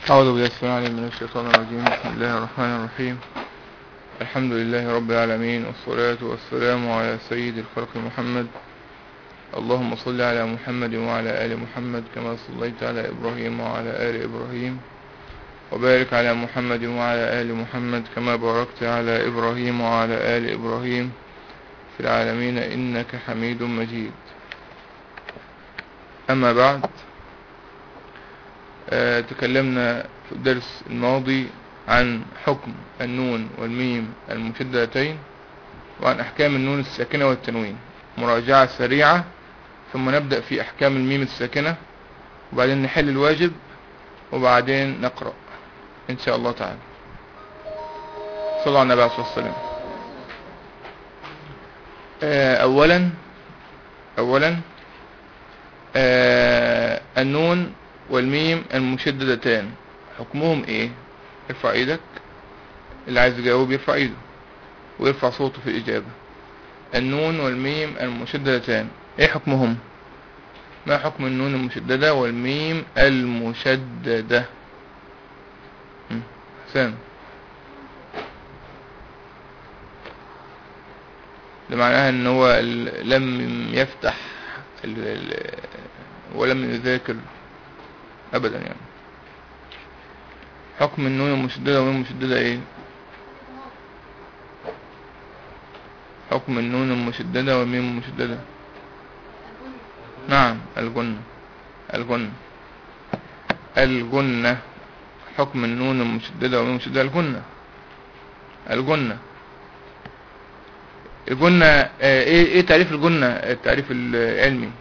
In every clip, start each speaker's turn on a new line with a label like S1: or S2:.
S1: أعوذ بالله السميع العليم من الشيطان الرجيم. بسم الله الرحمن الرحيم. الحمد لله رب العالمين، والصلاة والسلام على سيد الخلق محمد. اللهم صل على محمد وعلى آل محمد كما صليت على إبراهيم وعلى آل إبراهيم، وبارك على محمد وعلى آل محمد كما باركت على إبراهيم وعلى آل إبراهيم في العالمين إنك حميد مجيد. أما بعد، تكلمنا في الدرس الماضي عن حكم النون والميم المشددتين، وعن أحكام النون الساكنة والتنوين. مراجعة سريعة، ثم نبدأ في أحكام الميم الساكنة، وبعدين نحل الواجب، وبعدين نقرأ إن شاء الله تعالى. صلى على النبي عليه الصلاة والسلام. أولا النون والميم المشددتان حكمهم ايه؟ ارفع ايدك، اللي عايز يجاوب يرفع ايده ويرفع صوته في الإجابة. النون والميم المشددتان ايه حكمهم؟ ما حكم النون المشددة والميم المشددة؟ حسام. ده معناها ان هو لم يفتح ولم يذاكر ابدا يعني. حكم النون المشددة والميم المشددة ايه؟ حكم النون المشددة والميم المشددة. نعم، الجنة. حكم النون المشددة والميم المشددة الجنة. ايه تعريف الجنة؟ التعريف العلمي.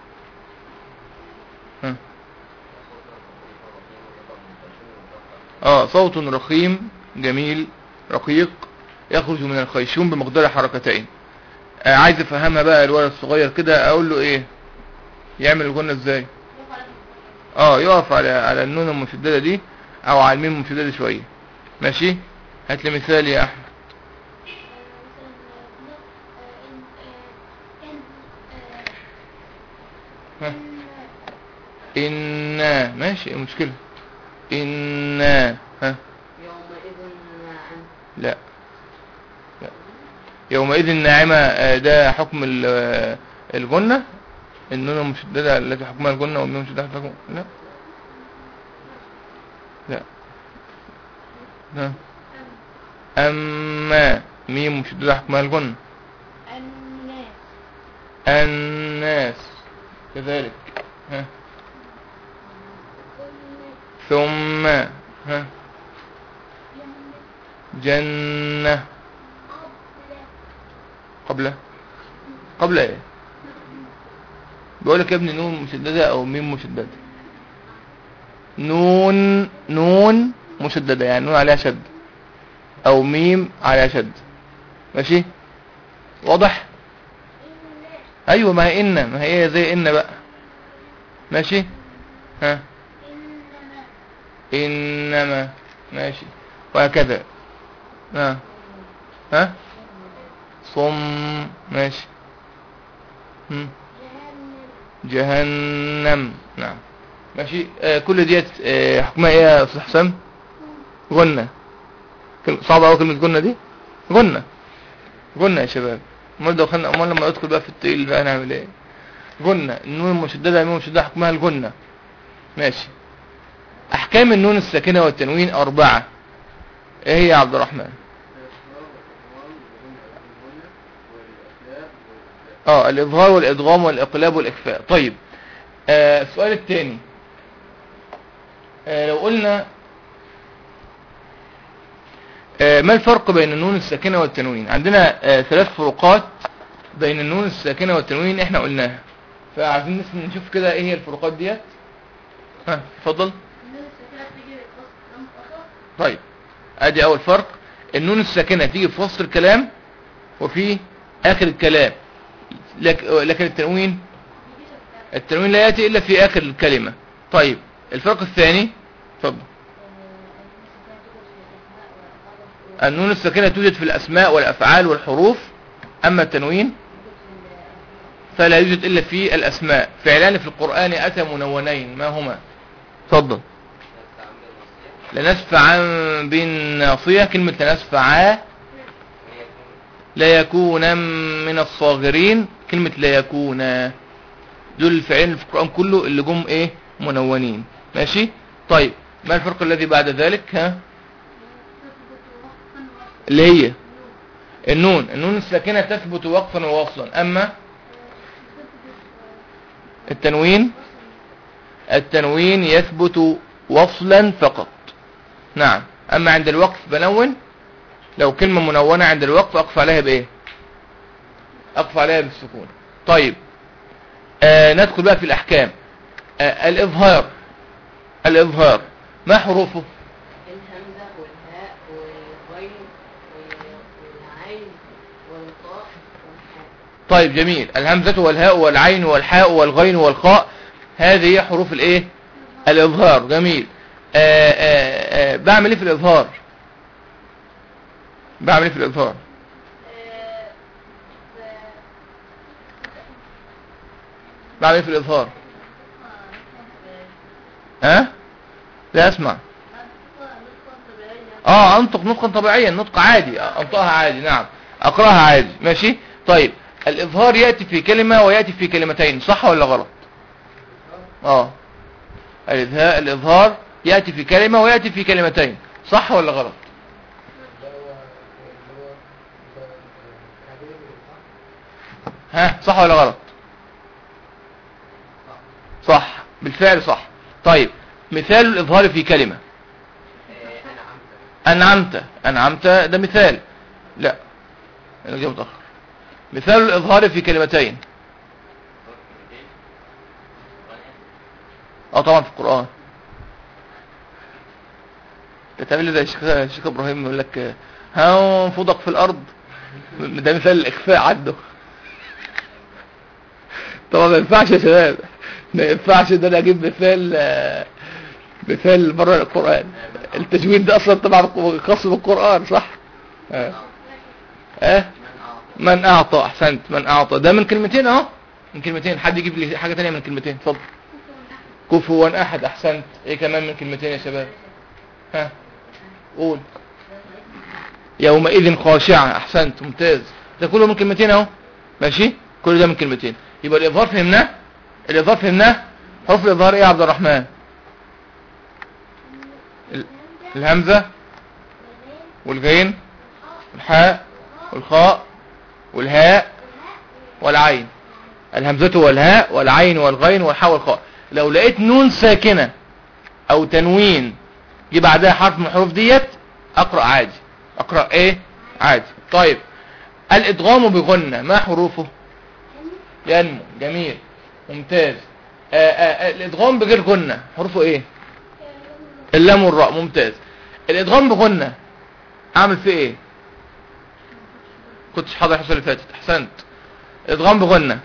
S1: صوت رخيم جميل رقيق يخرج من الخيشوم بمقدار حركتين. عايز افهمها بقى الولد الصغير كده، اقول له ايه يعمل الجنة ازاي؟ يقف على النون المشددة دي او على الميم المشددة شوية. ماشي، هات لي مثال يا احمد. إنا ماشي، المشكلة إنا
S2: يومئذ ناعم.
S1: لا يومئذ ناعمة. ده حكم الجنة، النون المشددة التي حكمها الجنة، والميم المشددة حكمها لا. أما ميم مشددة حكمها الجنة. الناس كذلك. ثم جنة. قبل ايه؟ بقولك يا ابني نون مشددة او ميم مشددة. نون مشددة يعني نون عليها شد، او ميم عليها شد. ماشي، واضح؟ ايوه، ما هي زي ان بقى. ماشي، إنما ماشي، وهكذا. صم ماشي. جهنم. نعم ماشي. كل ديت حكمها ايه يا استاذ حسام؟ غنة. صعبة اوي كلمة غنة دي. غنة يا شباب. امال لما ادخل بقى في التقيل بقى نعمل ايه؟ غنة. النون المشددة الميم المشددة حكمها الغنة. ماشي. احكام النون الساكنة والتنوين 4. ايه هي يا عبد الرحمن؟ الاظهار والادغام والاقلاب والاخفاء. طيب، السؤال الثاني، لو قلنا ما الفرق بين النون الساكنة والتنوين؟ عندنا 3 فروقات بين النون الساكنة والتنوين احنا قلناها، فعايزين نشوف كده ايه هي الفروقات ديت. اتفضل. طيب، ادي اول فرق. النون الساكنة تيجي في وسط الكلام وفي اخر الكلام، لكن التنوين لا يأتي الا في اخر الكلمة. طيب، الفرق الثاني. اتفضل. النون الساكنة توجد في الاسماء والافعال والحروف، اما التنوين فلا يوجد الا في الاسماء. فعلان في القرآن اتى منونين، ما هما؟ اتفضل. لنسفعا بالناصية. كلمة لنسفعا لا يكون من الصاغرين. كلمة لا يكون، دول الفعلين في القرآن كله اللي جم ايه منونين. ماشي. طيب ما الفرق الذي بعد ذلك؟ ها، اللي هي النون. النون الساكنة تثبت وقفا ووصلا، اما التنوين يثبت وصلا فقط. نعم. اما عند الوقف بنون. لو كلمة منونة عند الوقف اقف عليها بايه؟ اقف عليها بالسكون. طيب ندخل بقى في الاحكام. الاظهار ما حروفه؟
S2: الهمزة والهاء والغين والعين والطاء والحاء.
S1: طيب جميل. الهمزة والهاء والعين والحاء والغين والخاء، هذه هي حروف الايه؟ الاظهار. جميل. بعمل ايه في الاظهار؟ بعمل ايه في الاظهار؟ بعمل ايه في الاظهار؟ ها؟ لا اسمع. انطق نطقا طبيعيا، نطق عادي، انطقها عادي. نعم. اقراها عادي. ماشي. طيب الاظهار يأتي في كلمة ويأتي في كلمتين، صح ولا غلط؟ الاظهار يأتي في كلمة ويأتي في كلمتين، صح ولا غلط؟ ها، صح ولا غلط؟ صح، بالفعل صح. طيب مثال الإظهار في كلمة. أنعمت ده مثال. لا أنا جاي متأخر. مثال الإظهار في كلمتين. طبعا في القرآن. تعمل لي زي الشيخ إبراهيم يقول لك هنفضك في الأرض. ده مثال الإخفاء عنده. طبعا ما ينفعش يا شباب، ما ينفعش ده انا اجيب مثال بره القرآن. التجويد ده اصلا طبعا خاص بالقرآن، صح؟ من اعطى. احسنت. من اعطى ده من كلمتين اهو، من كلمتين. حد يجيب لي حاجة تانية من كلمتين؟ اتفضل. كفوا احد. احسنت. ايه كمان من كلمتين يا شباب؟ قول. يومئذ خاشعة. احسنت، ممتاز. ده كله من كلمتين اهو. ماشي، كل ده من كلمتين. يبقى الإظهار فهمناه. حروف الإظهار ايه يا عبد الرحمن؟ الهمزة والغين والحاء والخاء والهاء والعين. الهمزة والهاء والعين والغين والحاء والخاء. لو لقيت نون ساكنة او تنوين جي بعدها حرف من الحروف ديت اقرأ عادي. اقرأ ايه؟ عادي. طيب الادغام بغنة ما حروفه؟ ينمو. جميل، ممتاز. الادغام بغير غنة حروفه ايه؟ اللام والراء. ممتاز. الادغام بغنة اعمل فيه ايه؟ كنتش حاضر الحصة اللي فاتت. احسنت. الادغام بغنة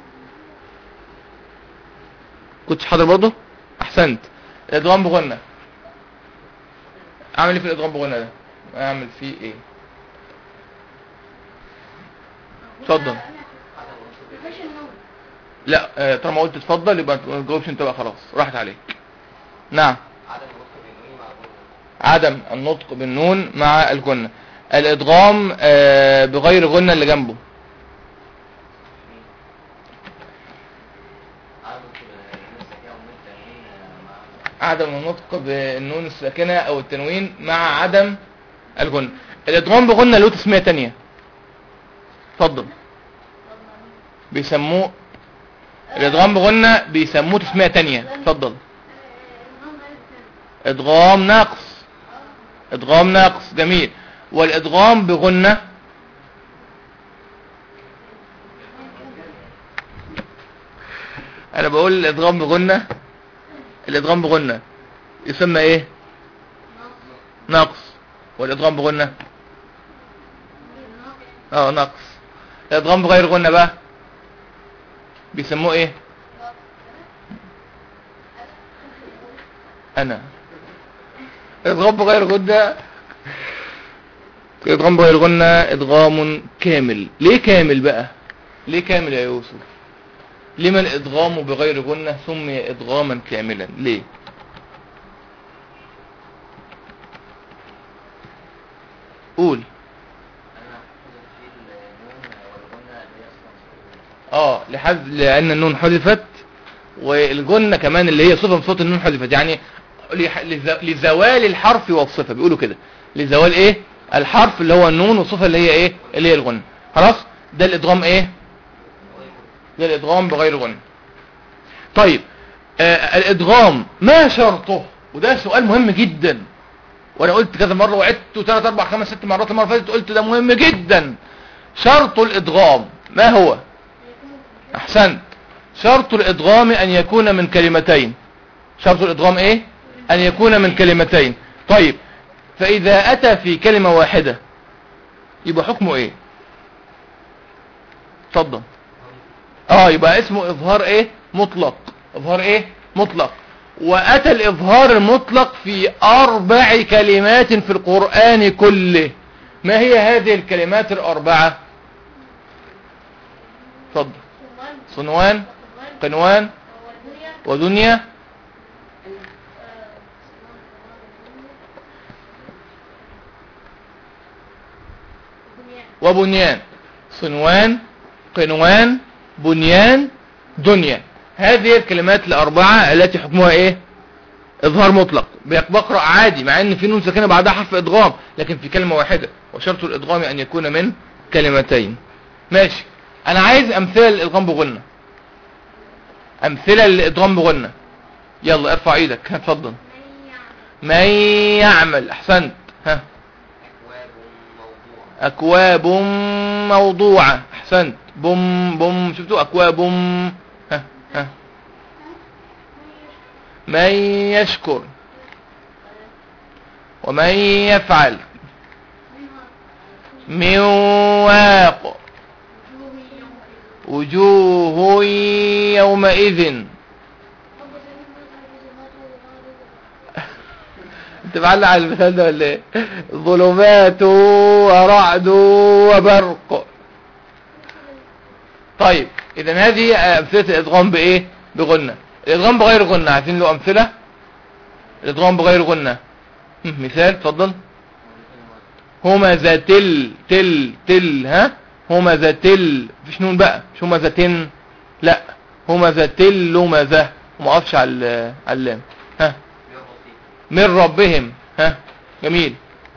S1: كنتش حاضر برضه. احسنت. الادغام بغنة اعمل ايه في الادغام بغنة ده؟ اعمل فيه ايه؟ اتفضل. لا طالما قلت اتفضل يبقى ما تجاوبش انت بقى، خلاص راحت عليك. نعم. عدم النطق بالنون مع الغنة. الادغام بغير غنة اللي جنبه. عدم النطق بالنون الساكنة او التنوين مع عدم الغنة. الادغام بغنة له تسمية تانية. اتفضل. بيسموه الادغام بغنة بيسموه تسمية تانية. اتفضل. ادغام ناقص. جميل. والادغام بغنة انا بقول الادغام بغنة يسمى ايه؟ ناقص. والادغام بغنة ناقص. الادغام بغير غنة بقى بيسموه ايه؟ الادغام بغير غنة ادغام كامل. ليه كامل بقى؟ ليه كامل يا يوسف؟ لما الادغام بغير غنة سمي ادغاما كاملا؟ ليه؟ لان النون حذفت، والجنة كمان اللي هي صفة من صوت النون حذفت، يعني لزوال الحرف والصفة، بيقولوا كده لزوال ايه الحرف اللي هو النون، والصفة اللي هي ايه اللي هي الغنة. خلاص ده الادغام ايه، ده الادغام بغير غنة. طيب الادغام ما شرطه؟ وده سؤال مهم جدا، وانا قلت كذا مرة وعدته 3 4 5 6 مرات المرة اللي فاتت، قلت ده مهم جدا. شرط الادغام ما هو؟ احسنت، شرط الادغام ان يكون من كلمتين. شرط الادغام ايه؟ ان يكون من كلمتين. طيب فاذا اتى في كلمة واحدة يبقى حكمه ايه؟ اتفضل. يبقى اسمه اظهار ايه مطلق، اظهار ايه مطلق. واتى الاظهار المطلق في 4 كلمات في القرآن كله. ما هي هذه الكلمات ال4؟ اتفضل. صنوان، قنوان، ودنيا، وبنيان. صنوان، قنوان، بنيان، دنيا. هذه الكلمات ال4 التي حكمها ايه؟ اظهار مطلق. بقرأ عادي مع ان في نون ساكنه بعدها حرف ادغام، لكن في كلمة واحدة. وشرط الادغام ان يكون من كلمتين. ماشي. انا عايز امثله للادغام بغنة، امثله للادغام بغنة. يلا ارفع ايدك، اتفضل. من يعمل. احسنت. ها. اكواب موضوعة. احسنت. بم شفتوا اكواب. ها. من يشكر. ومن يفعل. من واق. وجوه يومئذ. انت معلق على المثال ده ولا ايه؟ ظلمات ورعد وبرق. طيب اذا هذه امثله الادغام بايه؟ بغنة. الادغام بغير غنة عايزين له امثله. الادغام بغير غنة مثال، اتفضل. همزة تل. ها. همزة تل، مفيش نون بقى، مش همزة تن، لا همزة تل لمزة، وما اقفش على اللام. ها. من ربهم. ها. جميل.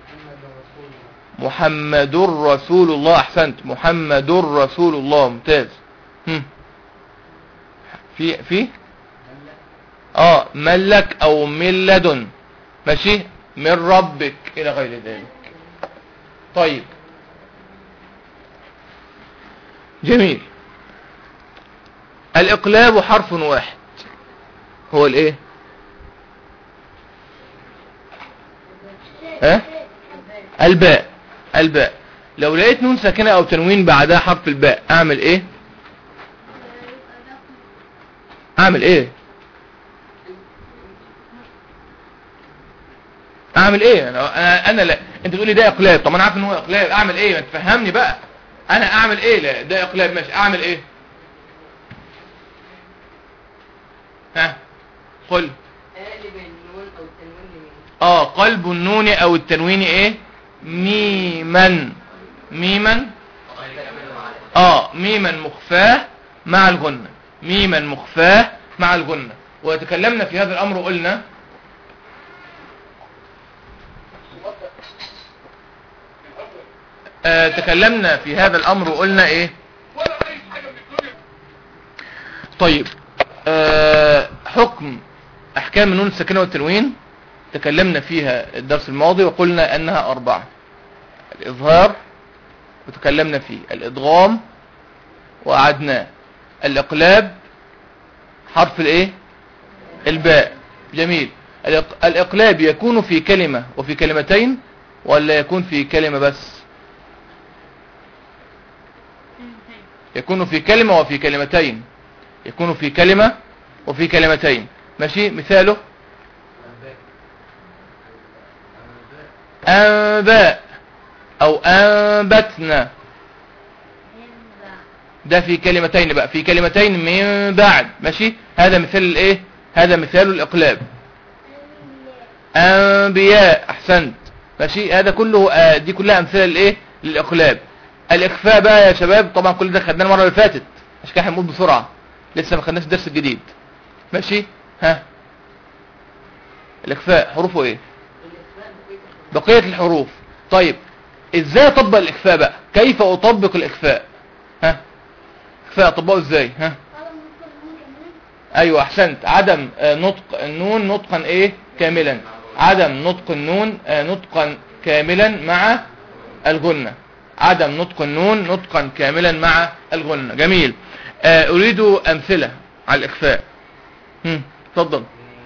S1: محمد رسول الله. احسنت. محمد رسول الله. ممتاز. في ملك او من لدن. ماشي. من ربك الى غير ذلك. طيب جميل. الاقلاب حرف واحد، هو الايه؟ الباء. لو لقيت نون ساكنة او تنوين بعدها حرف الباء اعمل ايه؟ انا لا، انت تقول لي ده اقلاب، طب انا عارف ان هو اقلاب، اعمل ايه؟ ما تفهمني بقى. انا اعمل ايه؟ لا ده اقلاب، ماشي، اعمل ايه؟ ها. قل.
S2: اقلب النون او التنوين
S1: قلب النون او التنوين ايه؟ ميما. ميما مخفاه مع الغنة. ميما مخفاه مع الغنة. وتكلمنا في هذا الامر وقلنا تكلمنا في هذا الامر وقلنا ايه؟ طيب حكم احكام النون الساكنة والتنوين تكلمنا فيها الدرس الماضي وقلنا انها 4. الاظهار وتكلمنا فيه، الادغام وقعدنا، الاقلاب حرف الايه؟ الباء. جميل. الاقلاب يكون في كلمة وفي كلمتين ولا يكون في كلمة بس؟ يكون في كلمة وفي كلمتين. يكون في كلمة وفي كلمتين. ماشي. مثاله أنباء أو أنبتنا، ده في كلمتين بقى، في كلمتين من بعد. ماشي. هذا مثال الايه؟ هذا مثال الإقلاب. أنبياء. أحسنت. ماشي. هذا كله دي كلها أمثلة الايه؟ للإقلاب. الإخفاء بقى يا شباب، طبعا كل ده خدناه المرة اللي فاتت. عشان كده هنقول بسرعة، لسه ما خدناش الدرس الجديد. ماشي. ها، الاخفاء حروفه ايه؟ بقية الحروف. طيب ازاي اطبق الاخفاء بقى؟ كيف اطبق الاخفاء؟ ها، اخفاء اطبقه ازاي؟ ها، ايوه احسنت. عدم نطق النون نطقا ايه؟ كاملا. عدم نطق النون نطقا كاملا مع الغنة. عدم نطق النون نطقا كاملا مع الغنة. جميل. اريد امثلة على الاخفاء. اتفضل.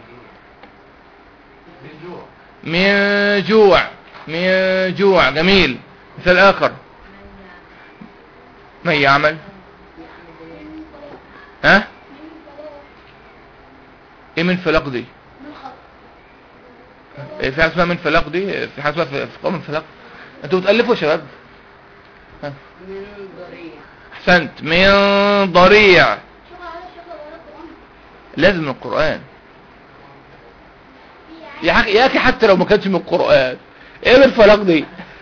S1: من جوع. من جوع. جميل. مثال اخر. من يعمل. ها، ايه من فلق دي؟ في حاجه اسمها من فلق دي؟ في حاجه اسمها في قوم من فلق؟ انتوا بتالفوا يا شباب؟ ها،
S2: من ضريع.
S1: احسنت. من ضريع. لازم من القرآن يا اخي، حتى لو ما كانش من القرآن. ايه من الفلق دي؟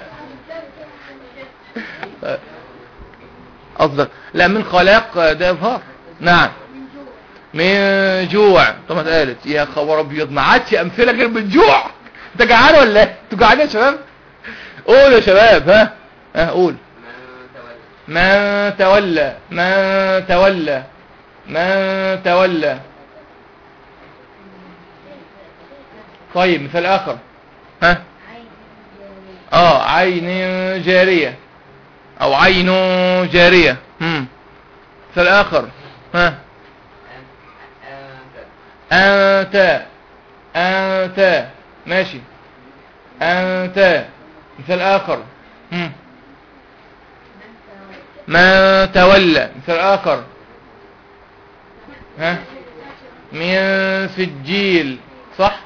S1: قصدك لا من خلاق ده اظهار. نعم. من جوع. طب ما اتقالت يا خبر ابيض، ما عادش امثله غير من جوع. انت جعان ولا ايه؟ انتوا جعانين يا شباب؟ قول يا شباب. ها قول. من تولى. من تولى. من تولى. طيب مثال اخر. ها، عين جارية او عين جارية. مثال اخر. ها، انت. انت. ماشي. انت. مثال اخر. ما تولى. مثال اخر. ها، من سجيل. صح.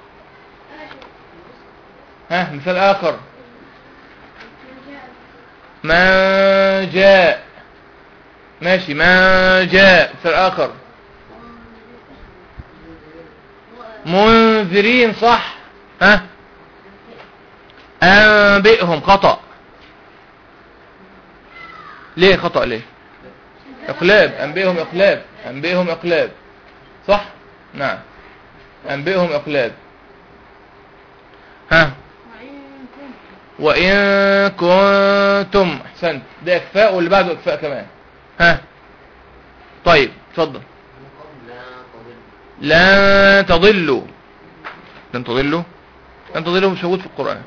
S1: ها، مثال اخر. ما جاء. ماشي. ما جاء. مثال اخر. منذرين. صح. ها، انبئهم. خطأ. ليه خطأ؟ ليه؟ اقلاب. انبئهم اقلاب. انبئهم اقلاب. صح. نعم. انبئهم اقلاب. ها، وإن كنتم. احسنت. ده اخفاء واللي بعده اخفاء كمان. ها، طيب اتفضل. لا تضلوا. لن تضلوا. لن تضلوا مش موجود في القرآن.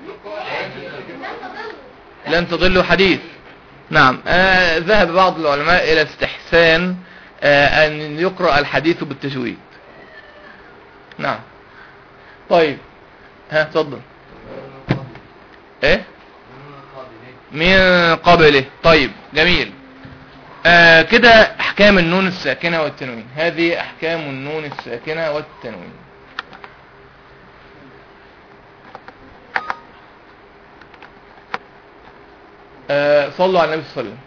S1: لن تضلوا حديث. نعم. ذهب بعض العلماء الى استحسان ان يقرأ الحديث بالتجويد. نعم. طيب. ها اتفضل. ايه؟ من قبله. طيب جميل. كده احكام النون الساكنة والتنوين. هذه احكام النون الساكنة والتنوين. صلوا على النبي صلى الله عليه وسلم.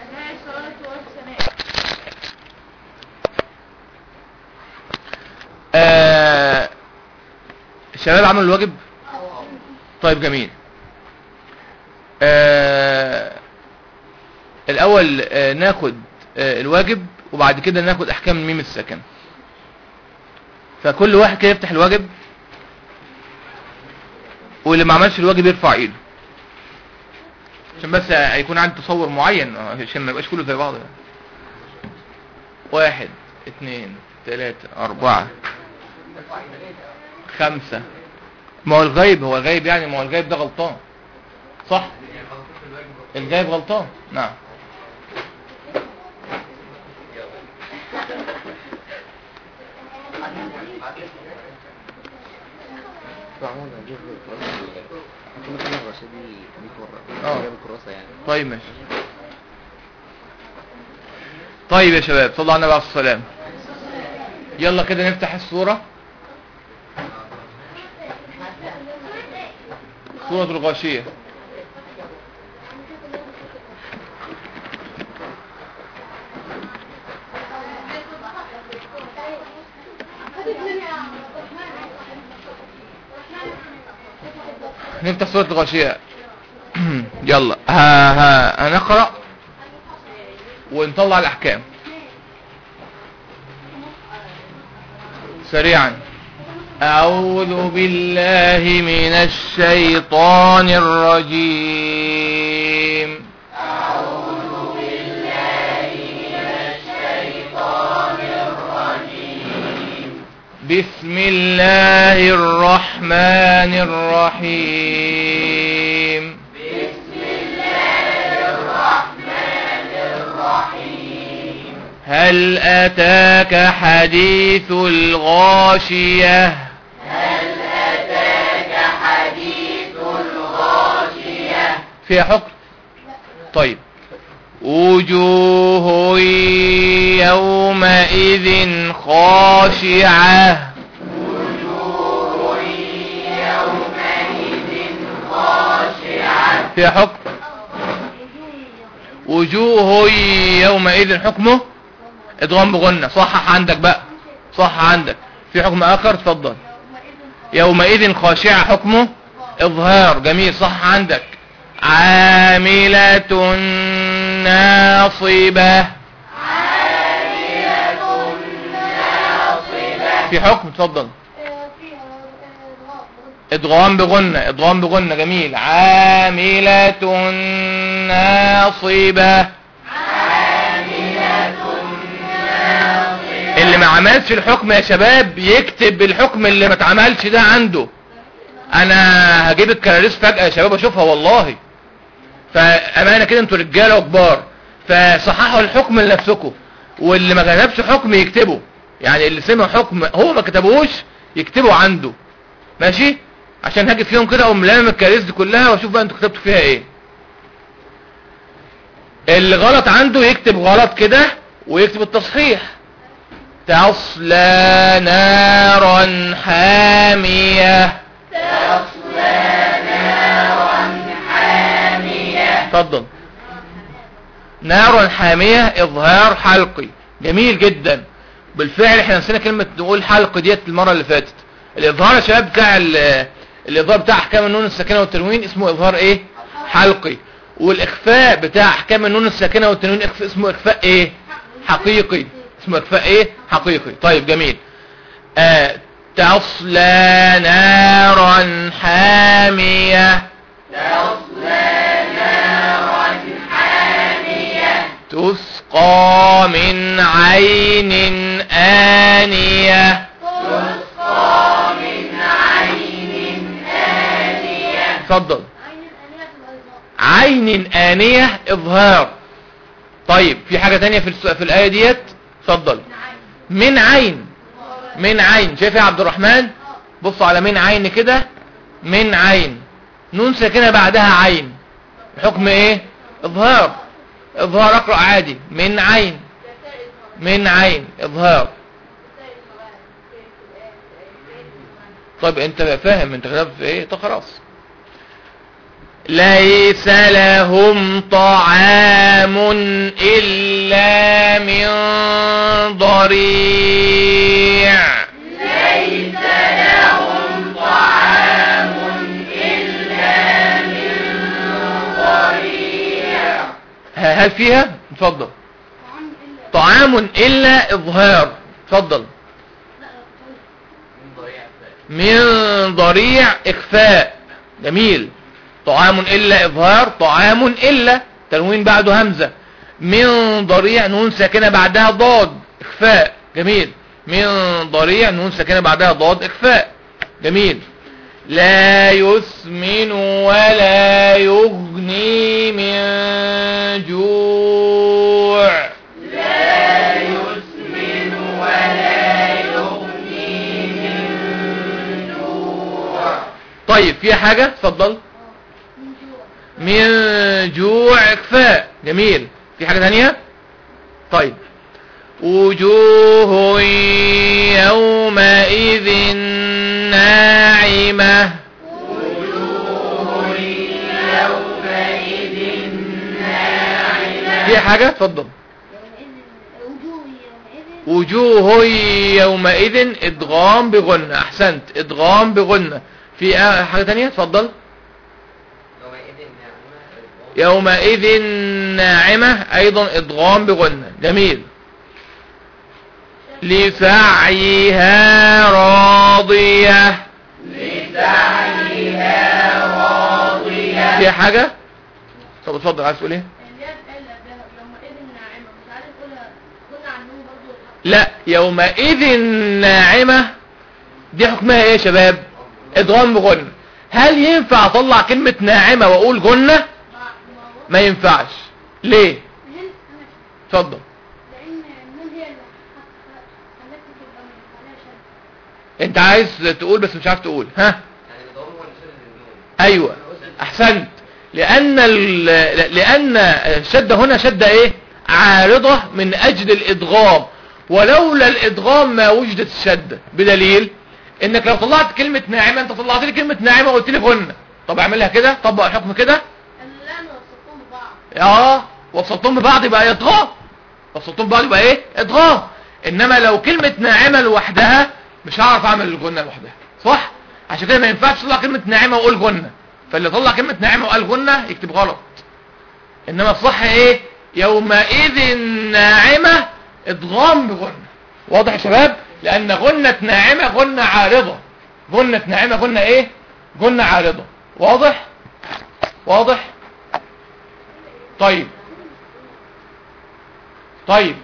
S1: الشباب عملوا الواجب؟ طيب جميل. الاول ناخد الواجب وبعد كده ناخد احكام الميم الساكنه. فكل واحد كده يفتح الواجب، واللي ما عملش الواجب يرفع ايده عشان بس هيكون عندي تصور معين، عشان ما يبقاش كله زي بعضه يعني. 1 2 3 4 5. ما هو الغيب، هو الغيب يعني، ما هو الغيب ده غلطان. صح. الغيب غلطان. نعم. طيب ماشي. طيب يا شباب صلوا على النبي عليه الصلاة والسلام. يلا كده نفتح السورة. سورة الغاشية. نفتح سورة الغاشية. يلا هنقرأ ونطلع الأحكام. سريعا. أعوذ بالله من الشيطان الرجيم.
S3: أعوذ بالله من الشيطان الرجيم.
S1: بسم الله الرحمن الرحيم.
S3: بسم الله الرحمن الرحيم.
S1: هل أتاك حديث الغاشية؟
S3: هل أتاك حديث الغاشية؟
S1: فيها حكم؟ طيب. وجوه يومئذ خاشعة.
S3: وجوه يومئذ خاشعة.
S1: فيها حكم؟ وجوه يومئذ حكمه ادغام بغنة. صحح عندك بقى، صح عندك. في حكم آخر؟ اتفضل. يومئذ خاشعة حكمه إظهار. جميل، صح عندك. عاملة ناصبة.
S3: عاملة ناصبة.
S1: في حكم؟ اتفضل. ادغام بغنة. ادغام بغنة. جميل. عاملة ناصبة. اللي ما عملش الحكم يا شباب يكتب الحكم اللي ما اتعملش ده عنده. انا هجيب الكراريس فجأة يا شباب اشوفها والله. فامانة كده انتوا رجالة وكبار، فصححوا الحكم لنفسكم، واللي ما كتبش حكم يكتبه. يعني اللي سمع حكم هو ما كتبوش يكتبه عنده، ماشي؟ عشان هاجي فيهم كده اقوم لامم الكراريس دي كلها واشوف بقى انتوا كتبتوا فيها ايه. اللي غلط عنده يكتب غلط كده ويكتب التصحيح. تصلى نارا حامية.
S3: تصلى نارا حامية.
S1: اتفضل. نارا حامية إظهار حلقي. جميل جدا. بالفعل احنا نسينا كلمة نقول حلق ديت المرة اللي فاتت. الإظهار يا شباب بتاع الإظهار بتاع أحكام النون الساكنة والتنوين اسمه إظهار إيه؟ حلقي. والإخفاء بتاع أحكام النون الساكنة والتنوين اسمه إخفاء إيه؟ حقيقي. اسمه إخفاء إيه؟ حقيقي. طيب جميل. تصلى نارا حامية.
S3: تصلى نارا حامية.
S1: تسقى من عين آنية.
S3: تسقى من عين آنية.
S1: اتفضل. عين آنية إظهار. طيب في حاجة تانية في الآية ديت؟ اتفضل. من عين. من عين. شايف يا عبد الرحمن؟ بص على من عين كده. من عين نون ساكنة بعدها عين، حكم ايه؟ اظهار. اظهار. اقرأ عادي. من عين. من عين اظهار. طيب انت فاهم انت كتبت في ايه؟ طب خلاص. ليس لهم طعام إلا من ضريع.
S3: ليس لهم طعام إلا من ضريع.
S1: هل فيها؟ اتفضل. طعام إلا إظهار. اتفضل. من ضريع إخفاء. جميل. طعام إلا إظهار. طعام إلا تنوين بعده همزة. من ضريع نون ساكنة بعدها ضاد إخفاء. جميل. من ضريع نون ساكنة بعدها ضاد إخفاء. جميل. لا يسمن ولا يغني من جوع.
S3: لا يسمن ولا يغني من جوع.
S1: طيب في حاجة؟ اتفضل. من جوع إخفاء. جميل. في حاجة ثانية؟ طيب. وجوه يومئذ ناعمة.
S3: وجوه يومئذ ناعمة.
S1: في حاجة؟ اتفضل. وجوه يومئذ ادغام بغنة. احسنت. ادغام بغنة. في حاجة ثانية؟ اتفضل. يومئذ ناعمة ايضا ادغام بغنة. جميل. لسعيها راضية.
S3: لسعيها راضية.
S1: في حاجة؟ طب اتفضل، عايز تقول ايه؟ لا، يومئذ ناعمة دي حكمها ايه يا شباب؟ ادغام بغنة. هل ينفع اطلع كلمة ناعمة واقول غنة؟ ما ينفعش. ليه؟ اتفضل. انت عايز تقول بس مش عارف تقول. ها؟ ايوه احسنت. لان الشدة هنا شدة ايه؟ عارضة من اجل الادغام، ولولا الادغام ما وجدت الشدة. بدليل انك لو طلعت كلمة ناعمة، انت طلعت لي كلمة ناعمة وقلت لي غنة، طب اعملها كده، طبق الحكم كده. وصلتهم ببعض يبقى ادغام. وصلتهم ببعض يبقى ايه؟ ادغام. انما لو كلمة ناعمة لوحدها مش هعرف اعمل الغنة لوحدها، صح؟ عشان كده ما ينفعش تطلع كلمة ناعمة واقول غنة. فاللي طلع كلمة ناعمة وقال غنة يكتب غلط. انما الصح ايه؟ يومئذ ناعمة ادغام بغنة. واضح يا شباب؟ لان غنة ناعمة غنة عارضة. غنة ناعمة غنة ايه؟ غنة عارضة. واضح؟ واضح؟ طيب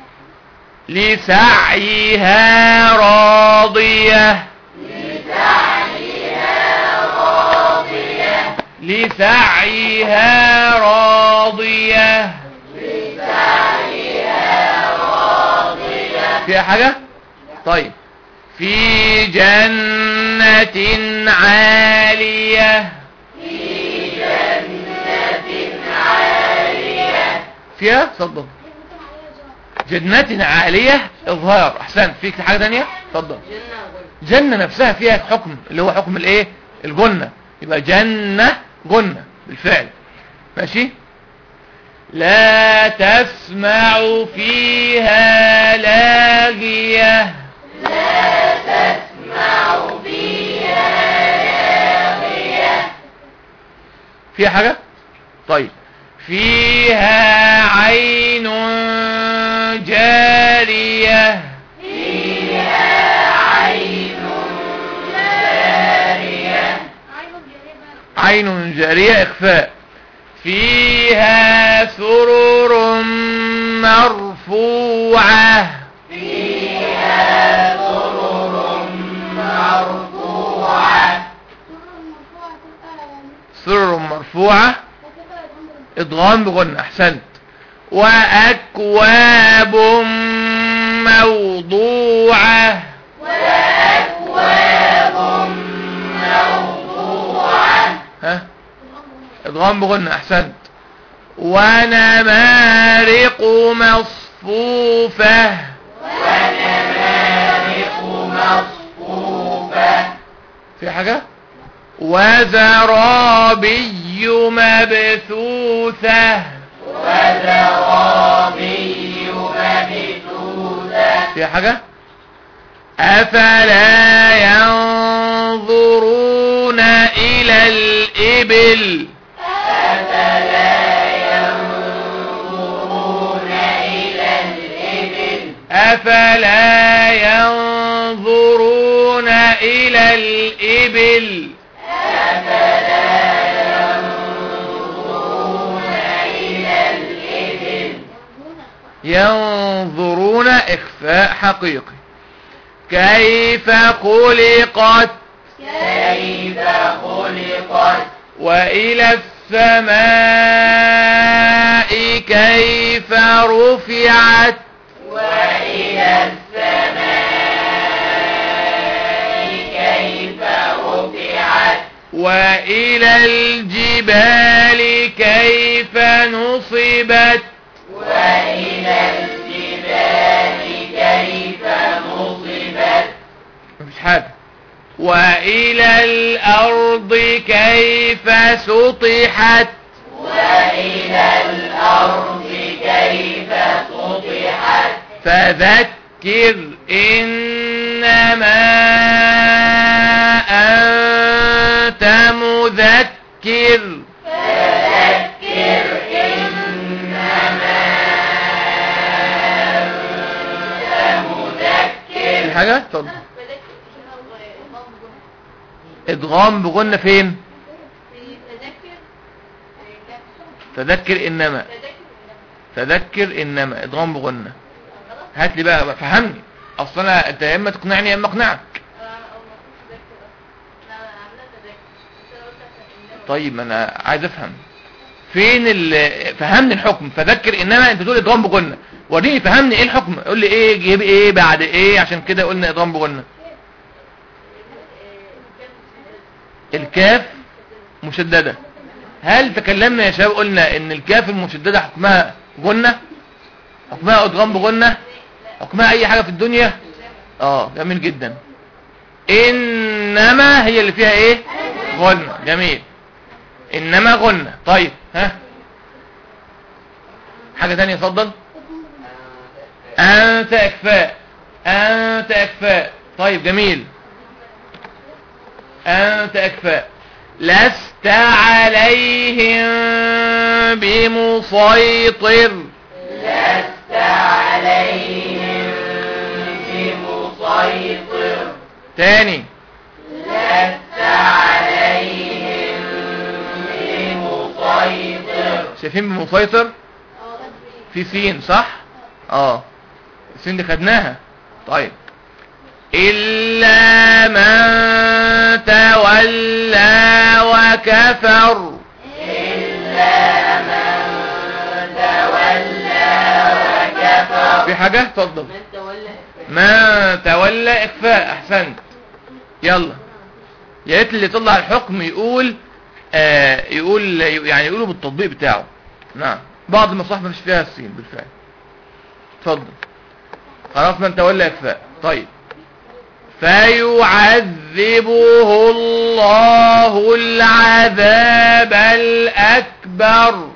S1: لسعيها راضية.
S3: لسعيها راضية.
S1: لسعيها راضية.
S3: لسعيها راضية.
S1: فيها حاجة؟ طيب في جنة عالية.
S3: في جنة عالية.
S1: فيها؟ اتفضل. جنة عالية اظهار. احسن. فيك حاجة تانية؟ اتفضل. جنة نفسها فيها حكم اللي هو حكم الايه؟ الجنة. يبقى جنة جنة بالفعل. ماشي. لا تسمع فيها لاغية.
S3: لا تسمع فيها لاغية.
S1: فيها حاجة؟ طيب فيها عين جارية.
S3: فيها عين جارية.
S1: عين جارية إخفاء. فيها سرر مرفوعة.
S3: فيها سرر مرفوعة.
S1: سرر مرفوعة ادغام بغنة. احسنت. واكواب موضوعة.
S3: واكواب موضوعة.
S1: ها؟ ادغام بغنة. احسنت. ونمارق مصفوفة.
S3: ونمارق مصفوفة.
S1: في حاجة؟ وزرابي مبثوثة.
S3: وزرابي مبثوثة.
S1: في حاجة؟ أفلا ينظرون إلى الإبل.
S3: أفلا ينظرون إلى الإبل.
S1: أفلا ينظرون إلى الإبل.
S3: أفلا ينظرون إلى الإبل.
S1: ينظرون إخفاء حقيقي. كيف خلقت.
S3: كيف خلقت.
S1: وإلى السماء كيف رفعت.
S3: وإلى السماء كيف رفعت.
S1: وإلى الجبال كيف نصبت.
S3: وإلى الجبال كيف نصبت.
S1: مفيش حاجة. وإلى الأرض كيف سطحت.
S3: وإلى الأرض كيف سطحت.
S1: فذكر إنما أنت مذكر.
S3: فذكر إنما أنت مذكر.
S1: حاجة؟ اتفضل. ادغام بغنة فين؟ تذكر انما. تذكر انما ادغام بغنة. هات لي بقى فهمني. اصلا انت يا اما تقنعني يا اما اقنعك. طيب ما انا عايز افهم فين فهمني الحكم. فذكر انما انت تقول ادغام بغنة، وريني فهمني ايه الحكم. قول لي ايه جيب ايه بعد ايه، عشان كده قلنا ادغام بغنة. الكاف مشددة. هل تكلمنا يا شباب قلنا ان الكاف المشددة حكمها غنة، حكمها ادغام بغنة، حكمها اي حاجة في الدنيا؟ جميل جدا. انما هي اللي فيها ايه؟ غنة. جميل. انما غنة. طيب ها حاجة تانية اتفضل. انت اكفاء. انت اكفاء. طيب جميل. انت اكفاء. لست عليهم بمسيطر.
S3: لست عليهم بمسيطر.
S1: تاني.
S3: لست عليهم بمسيطر.
S1: شايفين بمسيطر؟ في سين صح؟ السين دي خدناها. طيب إلا من تولى وكفر.
S3: إلا من تولى وكفر.
S1: في حاجة؟ اتفضل.
S2: من
S1: تولى إخفاء. أحسنت. يلا يا ريت اللي يطلع الحكم يقول يقول يعني يقوله بالتطبيق بتاعه. نعم بعض المصاحف مش فيها السين بالفعل. اتفضل. خلاص من تولى إخفاء. طيب فيعذبه الله العذاب الأكبر.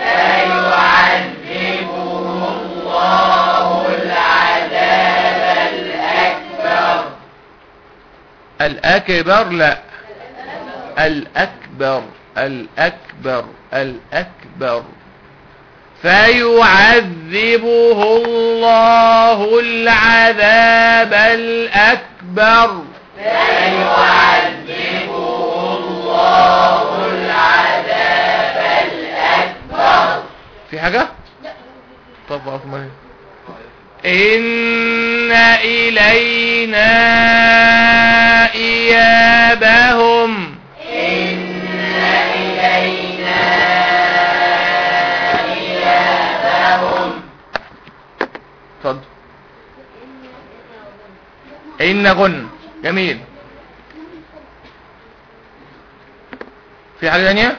S3: فيعذبه الله العذاب الأكبر.
S1: الأكبر لا، الأكبر. الأكبر. الأكبر. فيعذبه الله العذاب الأكبر.
S3: فيعذبه الله العذاب الأكبر.
S1: في حاجة؟ طب أطمئن. إن إلينا إيابهم.
S3: إن إلينا إيابهم.
S1: اتفضل. إن غن. جميل. في حاجة ثانية؟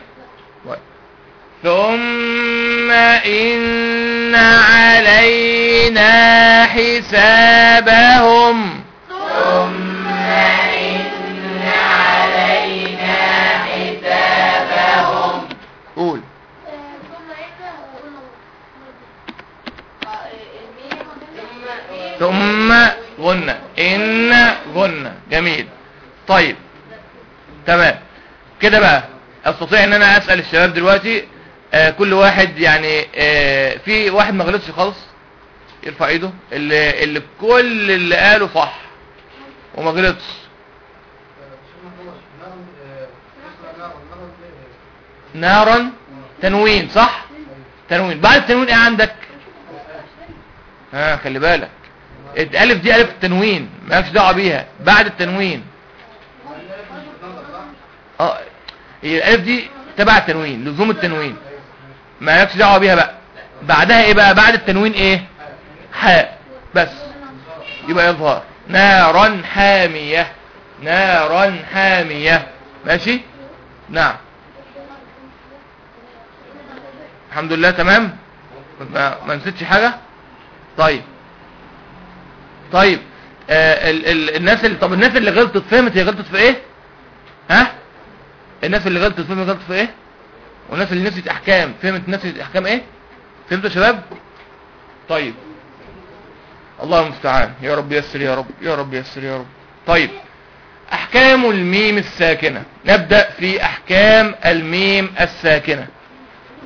S1: ثم إن علينا حسابهم.
S3: ثم إن علينا حسابهم.
S1: قول. ثم غنة. إن غنة. جميل. طيب تمام كده بقى. استطيع ان انا اسأل الشباب دلوقتي كل واحد يعني في واحد ما غلطش خالص يرفع ايده، اللي كل اللي قاله صح وما غلطش. نارا تنوين صح؟ تنوين. بعد التنوين ايه عندك؟ خلي بالك الالف دي الف التنوين مالكش دعوه بيها. بعد التنوين هي الالف دي تبع التنوين، لزوم التنوين مالكش دعوه بيها بقى. بعدها ايه بقى؟ بعد التنوين ايه؟ حاء بس. يبقى يظهر نارا حامية. نارا حامية. ماشي. نعم الحمد لله تمام. ما نسيتش حاجة. طيب الناس اللي غلطت فهمت هي غلطت في ايه؟ الناس اللي غلطت فهمت غلطت في ايه؟ والناس اللي نسيت احكام فهمت نسيت احكام ايه؟ فهمتوا يا شباب؟ طيب الله المستعان. يا رب يسر يا رب. يا رب يسر يا رب. طيب احكام الميم الساكنة. نبدأ في احكام الميم الساكنة.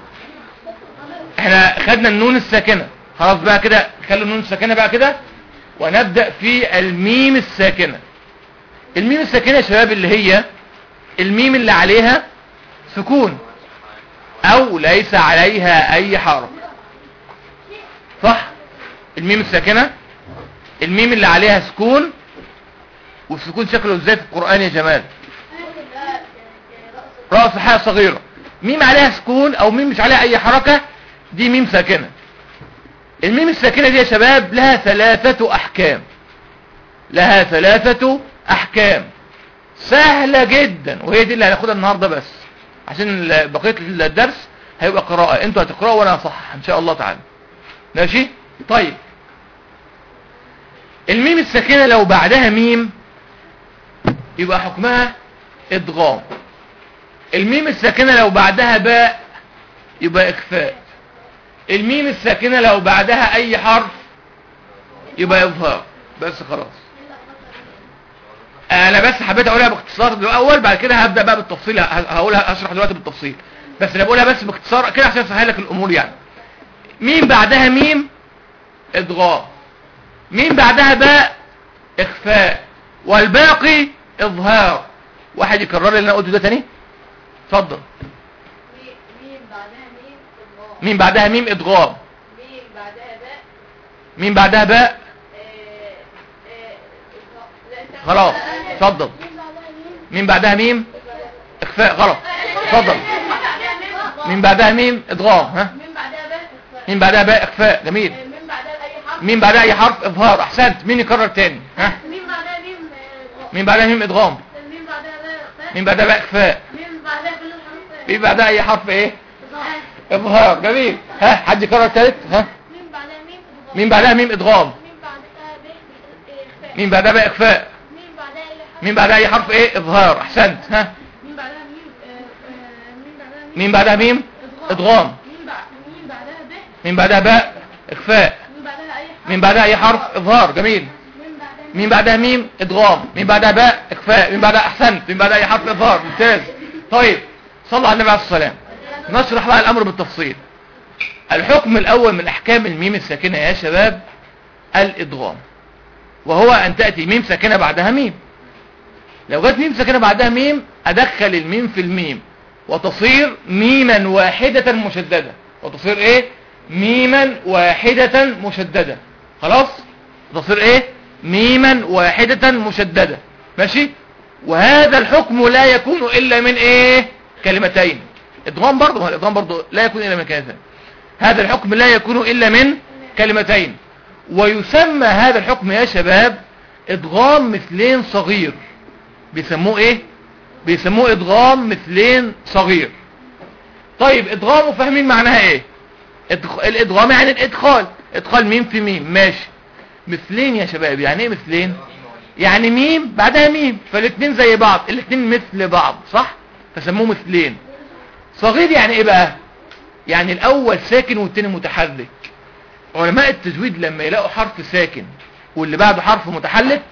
S1: احنا خدنا النون الساكنة خلاص بقى كده. خلوا النون الساكنة بقى كده ونبدأ في الميم الساكنة. الميم الساكنة يا شباب اللي هي الميم اللي عليها سكون او ليس عليها اي حرف، صح؟ الميم الساكنة الميم اللي عليها سكون، والسكون شكله ازاي في القرآن يا جمال؟ رأس حاء صغيرة. ميم عليها سكون او ميم مش عليها اي حركة، دي ميم ساكنة. الميم الساكنة دي يا شباب لها 3 احكام، لها 3 احكام سهلة جدا، وهي دي اللي هناخدها النهاردة بس، عشان بقية الدرس هيبقى قراءة، انتوا هتقرأوا وانا هصحح ان شاء الله تعالى. ماشي؟ طيب الميم الساكنة لو بعدها ميم يبقى حكمها ادغام. الميم الساكنة لو بعدها باء يبقى اخفاء. الميم الساكنة لو بعدها اي حرف يبقى اظهار. بس خلاص، انا بس حبيت اقولها باختصار الاول، بعد كده هبدأ بقى بالتفصيل، هقولها اشرح دلوقتي بالتفصيل، بس انا بقولها بس باختصار كده عشان اسهل لك الامور. يعني ميم بعدها ميم ادغام، ميم بعدها باء اخفاء، والباقي اظهار. واحد يكرر لي اللي انا قلته ده تاني؟ اتفضل. ميم بعدها ميم ادغام،
S2: ميم بعدها باء،
S1: ميم بعدها باء خلاص. اتفضل. ميم بعدها ميم اخفاء غلط. اتفضل. ميم بعدها ميم ادغام. ها؟
S2: ميم بعدها باء،
S1: ميم بعدها باء اخفاء. جميل.
S2: ميم بعدها اي حرف،
S1: ميم بعدها اي حرف اظهار. احسنت. مين يكرر تاني؟ ها؟
S2: ميم بعدها ميم،
S1: ميم بعدها ميم ادغام،
S2: ميم بعدها باء اخفاء،
S1: ميم بعدها باء اخفاء،
S2: ميم بعدها كل الحروف
S1: ميم بعدها اي حرف ايه؟
S2: إظهار.
S1: اظهار. جميل. ها حد يكرر تالت؟ ها؟
S2: ميم بعدها ميم إظهار.
S1: ميم بعدها ميم ادغام،
S2: ميم بعدها باء اخفاء،
S1: ميم بعدها باء اخفاء،
S2: ميم بعدها اي حرف،
S1: ميم بعدها اي حرف ايه؟ اظهار. احسنت. ها؟
S2: ميم بعدها ميم، ميم بعدها ميم
S1: ميم بعدها ميم ادغام،
S2: ميم بعدها باء،
S1: ميم بعدها باء اخفاء،
S2: ميم بعدها اي حرف،
S1: ميم بعدها اي حرف اظهار. جميل.
S2: ميم بعدها
S1: ميم بعدها ميم ادغام، ميم بعدها باء اخفاء، ميم بعدها احسنت، ميم بعدها اي حرف اظهار. ممتاز. طيب صلوا على النبي عليه الصلاه والسلام. نشرح بقى الامر بالتفصيل. الحكم الاول من احكام الميم الساكنه يا شباب الادغام، وهو ان تاتي ميم ساكنه بعدها ميم. لو جت ميم ساكنه بعدها ميم ادخل الميم في الميم وتصير ميما واحده مشدده، وتصير ايه؟ ميما واحده مشدده. خلاص؟ تصير ايه؟ ميما واحده مشدده. ماشي؟ وهذا الحكم لا يكون الا من ايه؟ كلمتين. ادغام برضه، الادغام برضه لا يكون الا من كلمتين. هذا الحكم لا يكون الا من كلمتين. ويسمى هذا الحكم يا شباب ادغام مثلين صغير. بيسموه ايه؟ بيسموه ادغام مثلين صغير. طيب ادغام وفاهمين معناها ايه؟ الادغام يعني الادخال، ادخال ميم في ميم. ماشي. مثلين يا شباب يعني ايه مثلين؟ يعني ميم بعدها ميم، فالاثنين زي بعض، الاثنين مثل بعض، صح؟ فسموه مثلين. صغير يعني ايه بقى؟ يعني الاول ساكن والتاني متحرك. علماء التجويد لما يلاقوا حرف ساكن واللي بعده حرف متحرك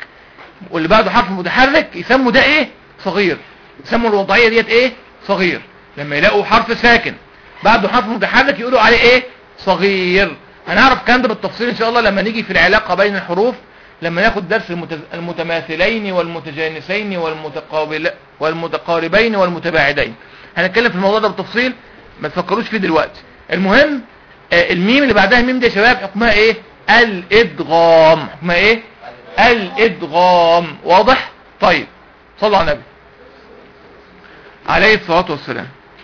S1: يسموا ده ايه؟ صغير. يسموا الوضعية ديت ايه؟ صغير. لما يلاقوا حرف ساكن بعده حرف متحرك يقولوا عليه ايه؟ صغير. هنعرف الكلام ده بالتفصيل ان شاء الله لما نيجي في العلاقة بين الحروف، لما ناخد درس المتماثلين والمتجانسين والمتقاربين والمتباعدين. هنتكلم في الموضوع ده بالتفصيل، ما تفكروش فيه دلوقتي. المهم الميم اللي بعدها ميم دي يا شباب حكمها ايه؟ الادغام. حكمها ايه؟ الادغام. واضح؟ طيب صلوا على النبي عليه الصلاة والسلام.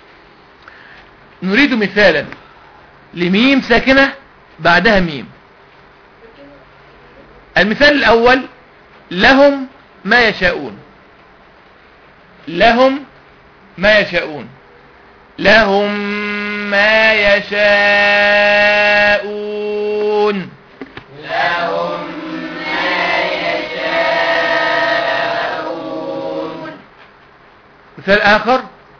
S1: نريد مثالا لميم ساكنة بعدها ميم. المثال الاول لهم ما يشاءون. لهم ما يشاءون. لهم ما يشاءون.
S3: لهم ما يشاءون.
S1: مثال اخر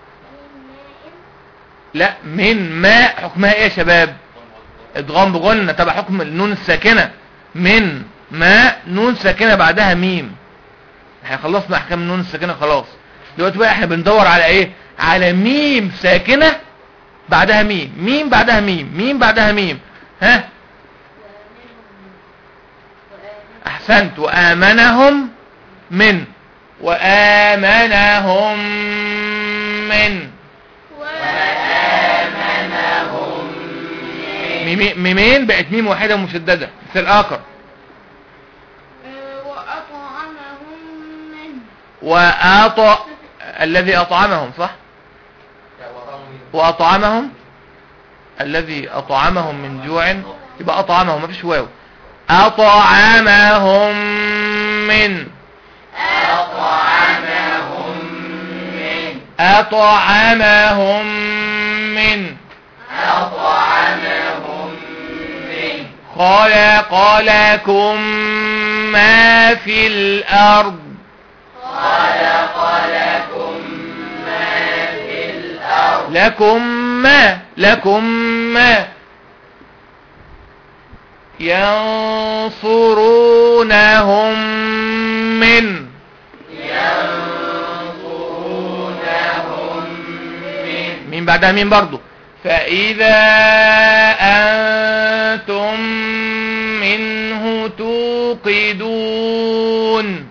S1: لا من ما حكمها ايه يا شباب؟ ادغام بغنة تبع حكم النون الساكنة. من ما نون ساكنة بعدها ميم. احنا خلصنا احكام النون الساكنة خلاص. دلوقتي بقى احنا بندور على ايه؟ على ميم ساكنة بعدها ميم، ميم بعدها ميم، ميم بعدها ميم. ها احسنت. وآمنهم من وآمنهم من ميمين بقت ميم واحدة مشددة مثل آخر. الذي أطعمهم صح. وأطعمهم الذي أطعمهم من جوع يبقى أطعمهم ما فيش واو. أطعمهم من خلق لكم ما في الأرض لكم ما ينصرونهم من مين بعدها مين برضو. فإذا أنتم منه توقدون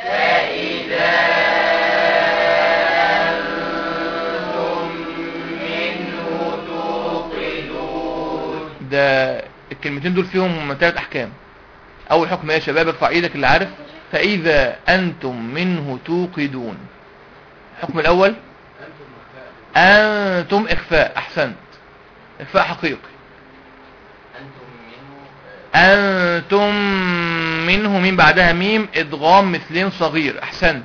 S1: ده الكلمتين دول فيهم 3 أحكام. أول حكم يا شباب ارفع ايدك اللي عارف. فإذا أنتم منه توقدون. الحكم الأول أنتم إخفاء. أحسنت إخفاء حقيقي. أنتم منه مين بعدها ميم إدغام مثلين صغير. أحسنت.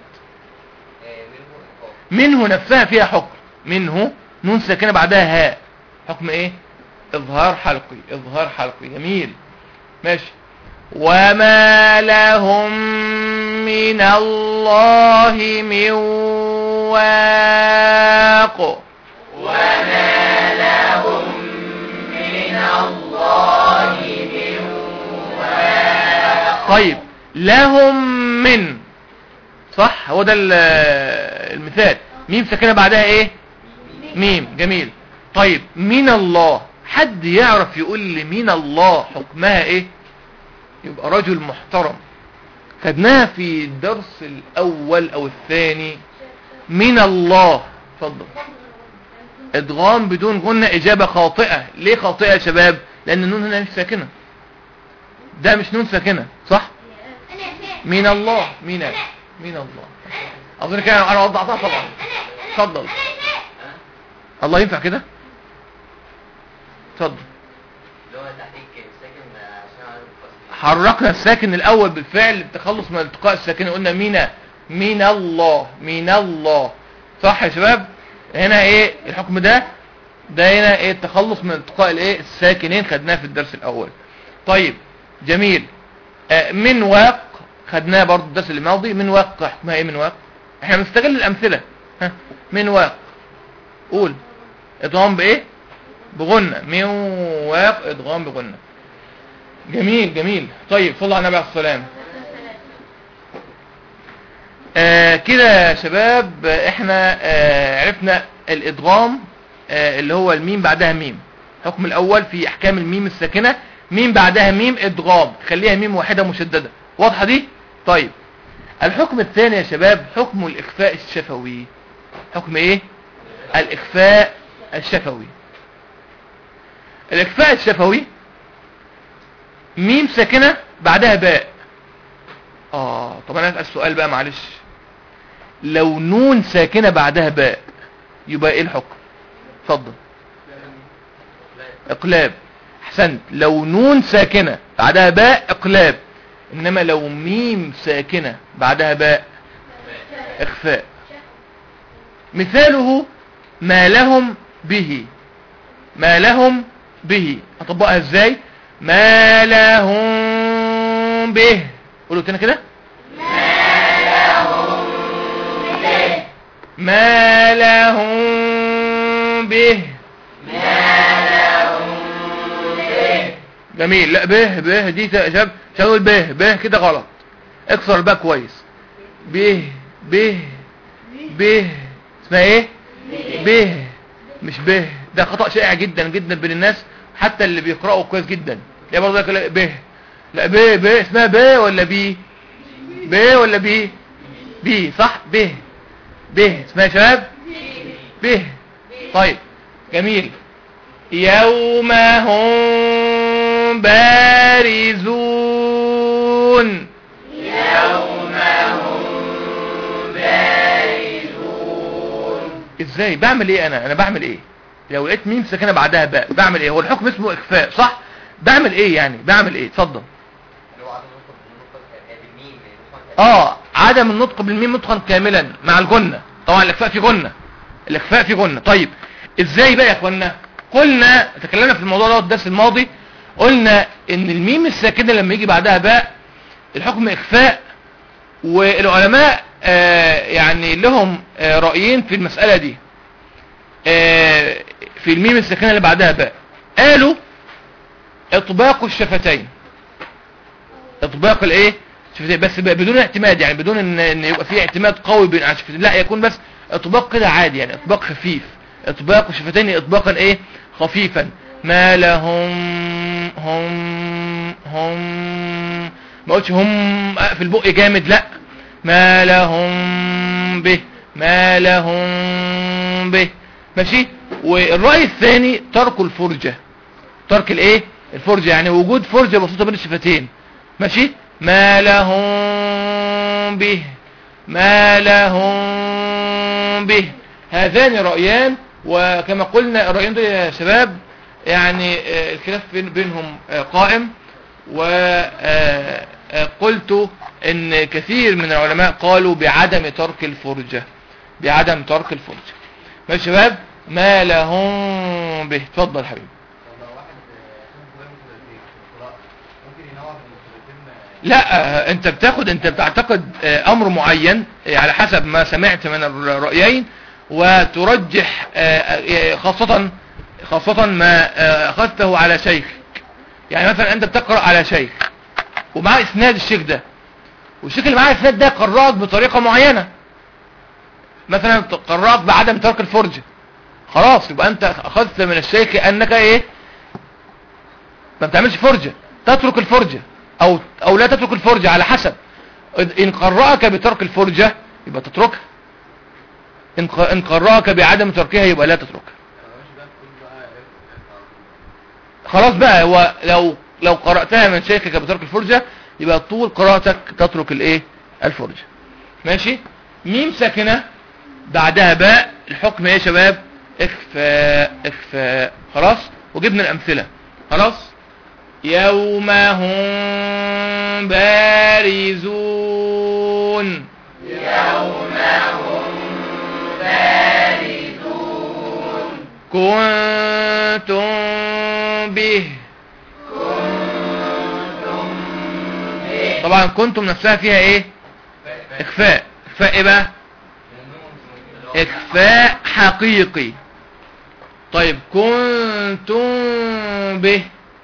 S1: منه نفسها فيها حكم. منه نون ساكنة بعدها هاء. حكم إيه؟ إظهار حلقي. إظهار حلقي. جميل ماشي. وما لهم من الله من واق. طيب لهم من صح هو ده المثال. ميم ساكنة بعدها ايه ميم. جميل. طيب من الله حد يعرف يقول لي من الله حكمها ايه؟ يبقى رجل محترم. خدناها في الدرس الاول او الثاني. من الله. اتفضل. ادغام بدون غنة اجابة خاطئة. ليه خاطئة يا شباب؟ لان النون هنا مش ساكنة. ده مش نون ساكنة صح. من الله من الله اظن كده انا وضعتها طبعا. اتفضل. الله ينفع كده. اتفضل. حركنا الساكن الاول بالفعل للتخلص من التقاء الساكن. قلنا من الله صح يا شباب. هنا ايه الحكم ده هنا ايه التخلص من التقاء الايه الساكنين. خدناه في الدرس الاول. طيب جميل. من واق خدناه برضو الدرس اللي ماضي. من واق حكمها ايه؟ من واق احنا بنستغل الامثله. من واق قول ادغام بايه؟ بغنة. من واق ادغام بغنة. جميل. طيب صلى على النبي عليه الصلاه والسلام. كده يا شباب احنا عرفنا الادغام اللي هو الميم بعدها ميم. الحكم الاول في احكام الميم الساكنه ميم بعدها ميم ادغام خليها ميم واحده مشدده. واضحه دي؟ طيب الحكم الثاني يا شباب حكم الاخفاء الشفوي. حكم ايه؟ الاخفاء الشفوي. الاخفاء الشفوي ميم ساكنه بعدها باء. طب انا اسال سؤال بقى معلش. لو نون ساكنه بعدها باء يبقى ايه الحكم؟ اتفضل. اقلاب. احسنت. لو نون ساكنه بعدها باء اقلاب. انما لو ميم ساكنه بعدها باء اخفاء. مثاله ما لهم به. اطبقها ازاي؟ ما لهم به. قولوا تاني كده. ما لهم به. جميل. لا به دي شغل به كده غلط. اكسر الباء كويس. به اسمها ايه؟ به مش به. ده خطأ شائع جدا بين الناس حتى اللي بيقرأوا كويس جدا. يا برضه به لا ب اسمها ب ولا بي؟ ب ولا بي؟ بي صح. ب اسمها يا شباب ب. طيب جميل. يوم هم بارزون.
S3: يوم هم بارزون.
S1: ازاي بعمل ايه؟ انا بعمل ايه لو لقيت ميم ساكنه بعدها باء؟ بعمل ايه؟ هو الحكم اسمه اخفاء صح؟ بعمل ايه يعني؟ بعمل ايه؟ اتفضل. عدم النطق بالميم نطقا كاملا مع الجنة. طبعا الاخفاء في جنة، الاخفاء في جنة. طيب ازاي بقى يا اخوانا؟ قلنا تكلمنا في الموضوع ده الدرس الماضي، قلنا ان الميم الساكنه لما يجي بعدها باء الحكم اخفاء، والعلماء يعني لهم رأيين في المسألة دي في الميم الساكنه اللي بعدها باء. قالوا اطباق الشفتين، اطباق الايه شفتين، بس بدون اعتماد، يعني بدون ان يبقى فيه اعتماد قوي بين الشفتين، لا يكون بس اطباق كده عادي، يعني اطباق خفيف. اطباق الشفتين اطباقا ايه خفيفا. ما لهم هم ما قلتش هم في البق جامد، لا. ما لهم به، ما لهم به. ماشي. والرأي الثاني ترك الفرجة، ترك الايه الفرجة، يعني وجود فرجة بسيطة بين الشفتين. ماشي. ما لهم به، ما لهم به. هذان رأيان، وكما قلنا الرأيين دول يا شباب يعني الخلاف بينهم قائم، وقلت ان كثير من العلماء قالوا بعدم ترك الفرجة، بعدم ترك الفرجة. ماشي يا شباب. ما لهم به. اتفضل حبيبي. لا انت بتعتقد امر معين على حسب ما سمعت من الرأيين، وترجح خاصة ما اخذته على شيخ. يعني مثلا انت بتقرأ على شيخ ومعاه اسناد الشيخ ده، والشيخ اللي معاه اسناد ده قرأك بطريقة معينة، مثلا قرأك بعدم ترك الفرجة، خلاص يبقى انت اخذت من الشيخ انك ايه ما بتعملش فرجة، تترك الفرجة او لا تترك الفرجة على حسب. ان قرأك بترك الفرجة يبقى تتركها، ان قرأك بعدم تركها يبقى لا تتركها. خلاص بقى. هو لو قرأتها من شيخك بترك الفرجة يبقى طول قراءتك تترك الايه الفرجة. ماشي. ميم ساكنة بعدها باء الحكم ايه يا شباب؟ اخفاء، اخفاء. خلاص. وجبنا الامثلة. خلاص. يوم هم بارزون.
S3: يوم هم بارزون.
S1: كنتم به.
S3: كنتم به.
S1: طبعا كنتم نفسها فيها ايه اخفاء. اخفاء ايه بقى؟ اخفاء حقيقي. طيب كنتم به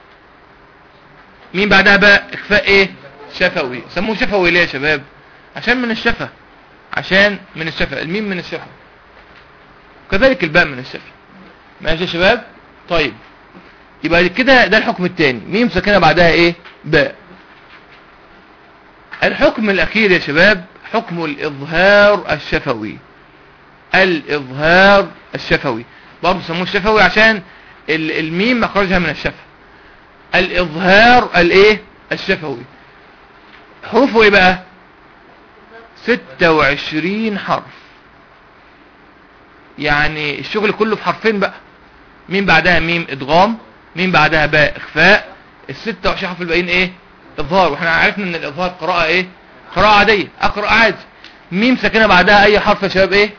S1: مين بعدها بقى؟ اخفاء ايه شفوي. سموه شفوي ليه يا شباب؟ عشان من الشفة، عشان من الشفة. الميم من الشفة، كذلك الباء من الشفة. ماشي يا شباب. طيب يبقى كده ده الحكم الثاني، ميم ساكنه بعدها ايه باء. الحكم الاخير يا شباب حكم الاظهار الشفوي. الاظهار الشفوي برضه سموه الشفوي عشان الميم مخرجها من الشفة. الاظهار الايه الشفوي حروفه ايه بقى؟ 26 حرف، يعني الشغل كله في حرفين بقى. مين بعدها ميم ادغام، مين بعدها باء اخفاء، ال26 حرف الباقيين ايه اظهار. واحنا عرفنا ان الاظهار قراءة ايه قراءة عادية، اقرأ عادي. ميم ساكنة بعدها اي حرف يا شباب ايه؟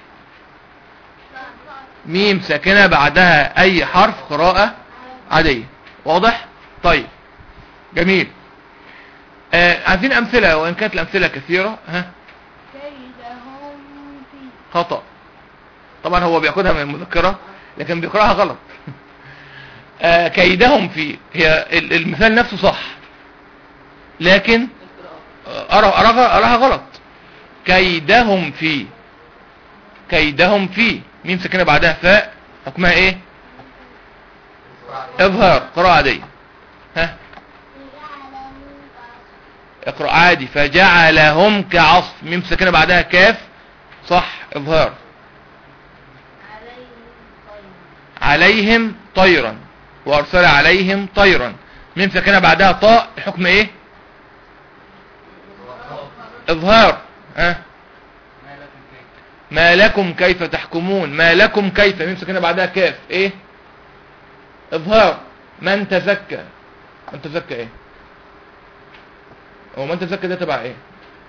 S1: ميم ساكنة بعدها اي حرف قراءة عادية. واضح؟ طيب جميل. عايزين امثلة وان كانت الامثلة كثيرة. ها
S2: كيدهم في.
S1: خطأ. طبعا هو بياخدها من المذكرة لكن بيقرأها غلط. كيدهم في، هي المثال نفسه صح لكن أراها غلط. كيدهم في، كيدهم في ميم ساكنة بعدها فاء حكمها ايه اظهار قراءة عادية. ها اقرأ عادي. فجعلهم كعصف، ميم ساكنة بعدها كاف، صح اظهار. عليهم طيرا، وارسل عليهم طيرا، ميم ساكنة بعدها طاء، الحكم ايه؟ اظهار. ما لكم كيف تحكمون، ما لكم كيف، ميم ساكنة بعدها كاف، ايه؟ اظهار. من تزكى، من تزكى ايه؟ هو من تزكى ده تبع ايه؟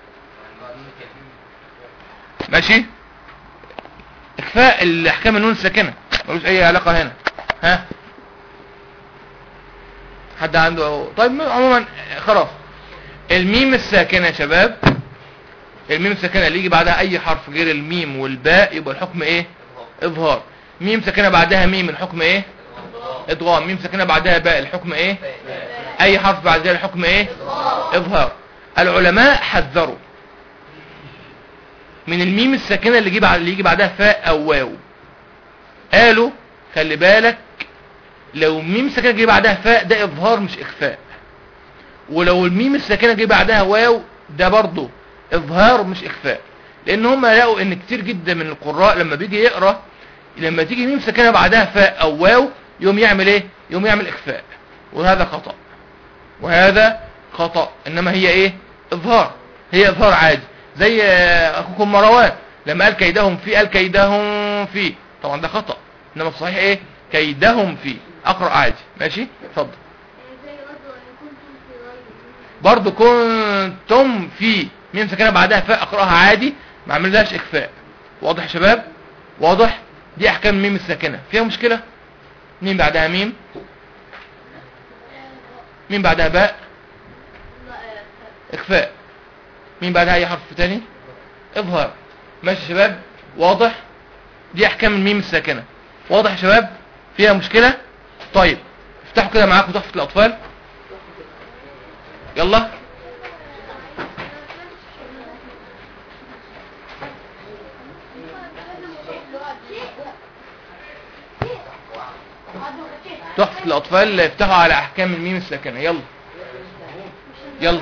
S1: ماشي. اخفاء الاحكام النون الساكنة ملوش اي علاقة هنا. ها حد عنده؟ طيب عموما خلاص. الميم الساكنة يا شباب، الميم الساكنة اللي يجي بعدها اي حرف غير الميم والباء يبقى الحكم ايه؟ اظهار. ميم ساكنة بعدها ميم الحكم ايه؟ ادغام. ميم ساكنة بعدها باء الحكم ايه؟ اي حرف بعد ذلك الحكم ايه؟ اظهار. العلماء حذروا من الميم الساكنة اللي يجي بعدها فاء او واو. قالوا خلي بالك، لو ميم ساكنة جه بعدها فاء ده اظهار مش اخفاء، ولو الميم الساكنة جه بعدها واو ده برضه اظهار مش اخفاء. لان هم لقوا ان كتير جدا من القراء لما بيجي يقرأ، لما تيجي ميم ساكنة بعدها فاء او واو يوم يعمل ايه؟ يوم يعمل اخفاء، وهذا خطأ، وهذا خطأ. انما هي ايه؟ اظهار، هي اظهار عادي. زي اخوكم مروان لما قال كيدهم في، قال كيدهم في، طبعا ده خطأ، انما الصحيح ايه؟ كيدهم في. اقرأ عادي. ماشي اتفضل. برضو كنتم في، ميم ساكنة بعدها فاء اقرأها عادي، ما اعملهاش اخفاء. واضح يا شباب؟ واضح؟ دي احكام الميم الساكنة. فيها مشكلة؟ ميم بعدها ميم، ميم بعدها باء اخفاء، ميم بعدها اي حرف تاني اظهار. ماشي يا شباب؟ واضح؟ دي احكام الميم الساكنة. واضح يا شباب؟ فيها مشكلة؟ طيب افتحوا كده معاكم تحفة الاطفال، يلا. تحفة الاطفال افتحوا على احكام الميم الساكنة، يلا يلا.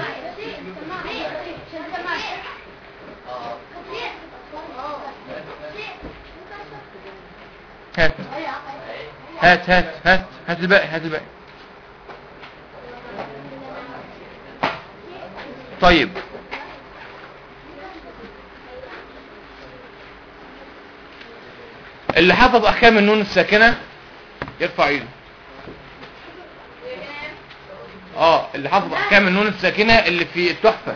S1: هات هات هات هات هات الباقي، هات الباقي. طيب اللي حفظ احكام النون الساكنة يرفع ايده. اللي حفظ احكام النون الساكنة اللي في التحفة.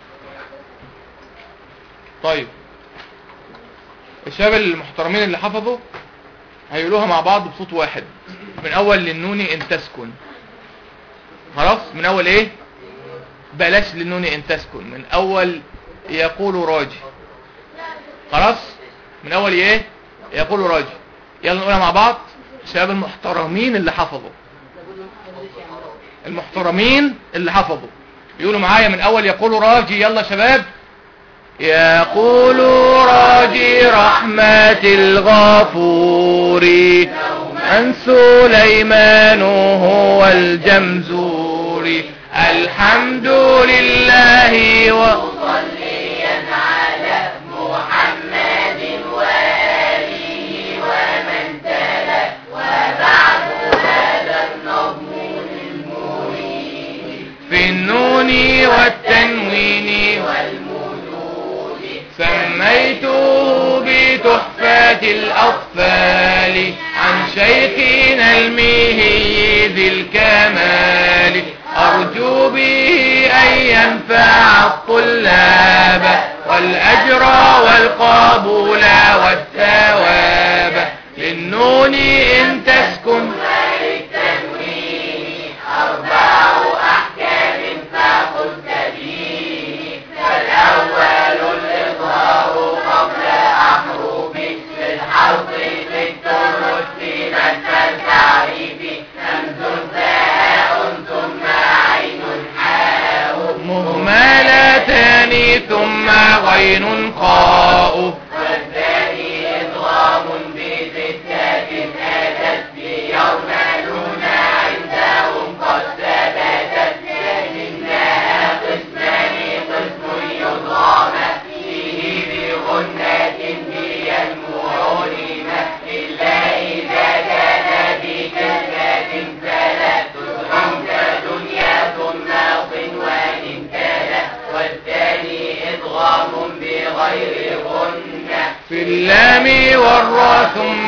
S1: طيب الشباب المحترمين اللي حفظوا هيقولوها مع بعض بصوت واحد من اول للنون ان تسكن. خلاص من اول ايه؟ بلاش للنون ان تسكن، من اول يقول راجي. خلاص من اول ايه؟ يقول راجي. يلا نقولها مع بعض. الشباب المحترمين اللي حفظوا، المحترمين اللي حفظوا يقولوا معايا من اول يقول راجي. يلا شباب. يقول راجي رحمة الغفور عن سليمان هو الجمزوري. الحمد لله
S3: وصليا على محمد وآله ومن تلا. وبعد هذا النظم للمريد
S1: في النون والتنوين سميته بتحفة الأطفال عن شيخنا المهي ذي الكمال. أرجو به أن ينفع الطلاب والأجر والقبول والثواب. للنون إن تسكن
S3: وللتنوين أربع أحكام فقل تبين. فالأول الإظهار قبل أحرف للحرف ست رتبت فالتعريف. همز فاء ثم عين حاء
S1: مهملتان ثم غين خاء.
S3: والثاني إضغام بستات أتت يرملون عندهم قد ثبتت. لكنها قسمان
S1: اللام والراء ثم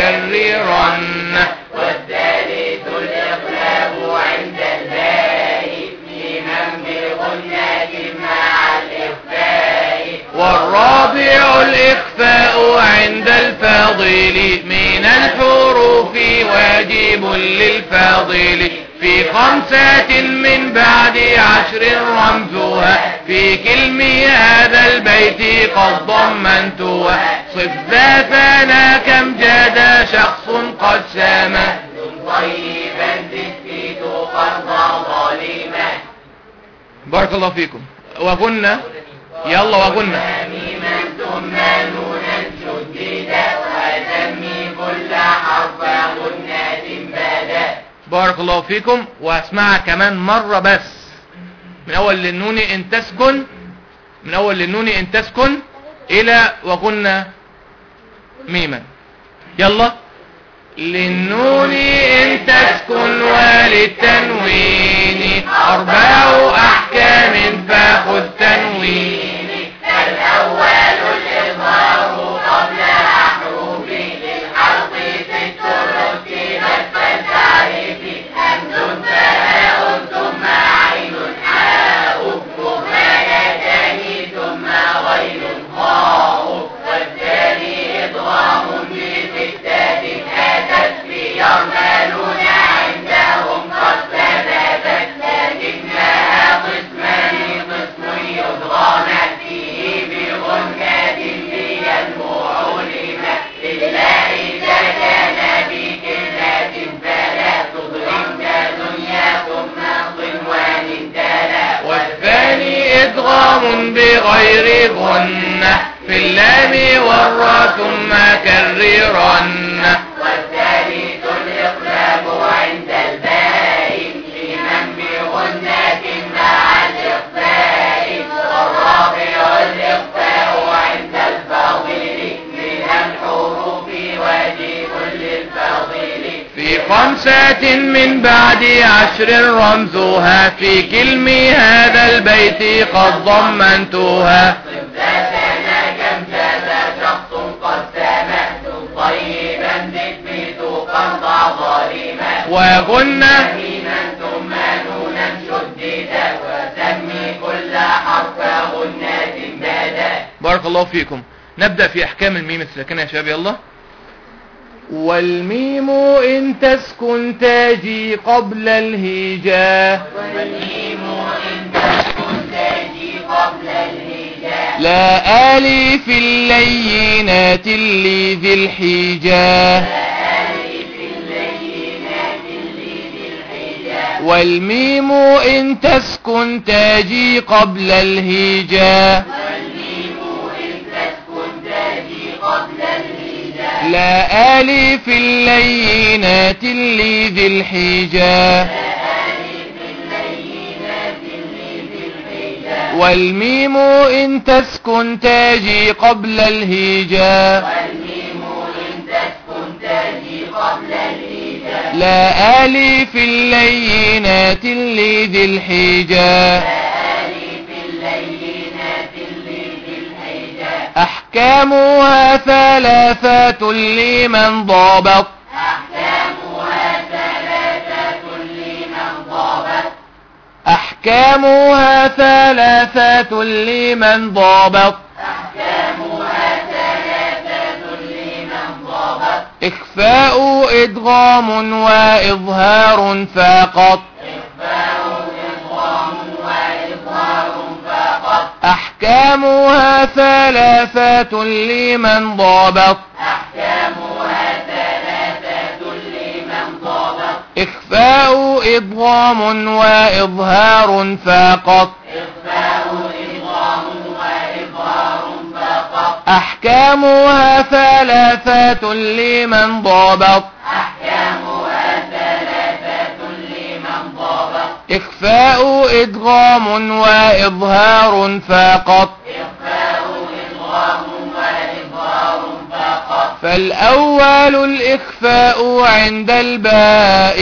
S1: كررن.
S3: والثالث الإقلاب عند الباء ميما بغنة مع الإخفاء.
S1: والرابع الإخفاء عند الفاضل من الحروف واجب للفاضل في 5 من بعد 10 رمزها في كلم هذا البيت قد ضمنتها. صف ذاتنا كم جاد شخص قد سامى
S3: طيبا زدت قرض ظالما.
S1: بارك الله فيكم. وقلنا يلا وقلنا
S3: ميما ثم نونا شديدا وسمي كل حرف غنة بدا.
S1: بارك الله فيكم. واسمعها كمان مرة بس من اول للنون ان تسكن، من اول للنون ان تسكن الى وقلنا ميما. يلا للنون ان تسكن وللتنوين 4 احكام فخذ تنوين.
S3: الأول الإظهار قبل أحرف للحرف 6 رتبت فالتعريف. همز فهاء ثم عين حاء مهملتان ثم غين خاء. والثاني إضغام بستات أتت يرملون عندهم قد ثبتت. لكنها قسمان قسم يضغم فيه بغنة لينمو علما. إلا إذا كان بكلمة فلا تضرم كدنيا ثم ضنوان تلا.
S1: والثاني ادغام بغير غنة في اللام والراء ثم كررن.
S3: والثالث الإقلاب عند الباء لمن بغنة مع الإخفاء. والرابع الإخفاء عند الفاضل من الحروف واجب للفاضل
S1: في 5 من بعد 10 رمزها في كلم هذا البيت قد ضمنتها.
S3: ذاتنا كم جاز شخص قد سامت طيبا ذكمت قرض ظالما.
S1: وقلنا
S3: ميما ثم نونا شددا وسمي كل حرف غنة بدا.
S1: بارك الله فيكم. نبدأ في احكام الميم الساكنة يا شباب. يلا. والميم ان تسكن تاجي قبل الهجاء.
S3: والميم إن تسكن تاجي قبل الهجاء.
S1: لا آلف اللينات اللي ذي الحجاء. والميم ان تسكن تاجي قبل الهجاء. لا آلف اللينات اللي ذي الحجاء. والميم ان تسكن تاجي قبل الهجاء. لا آلف اللينات اللي ذي الحجاء. أحكامها 3 لمن ضابط. أحكامها 3 لمن ضابط. إخفاء إدغام وإظهار فقط. أحكامها 3 لمن ضابط. إخفاء إدغام وإظهار فقط. أحكامها 3 لمن ضابط. إخفاء إدغام وإظهار فقط. فالأول الإخفاء عند الباء.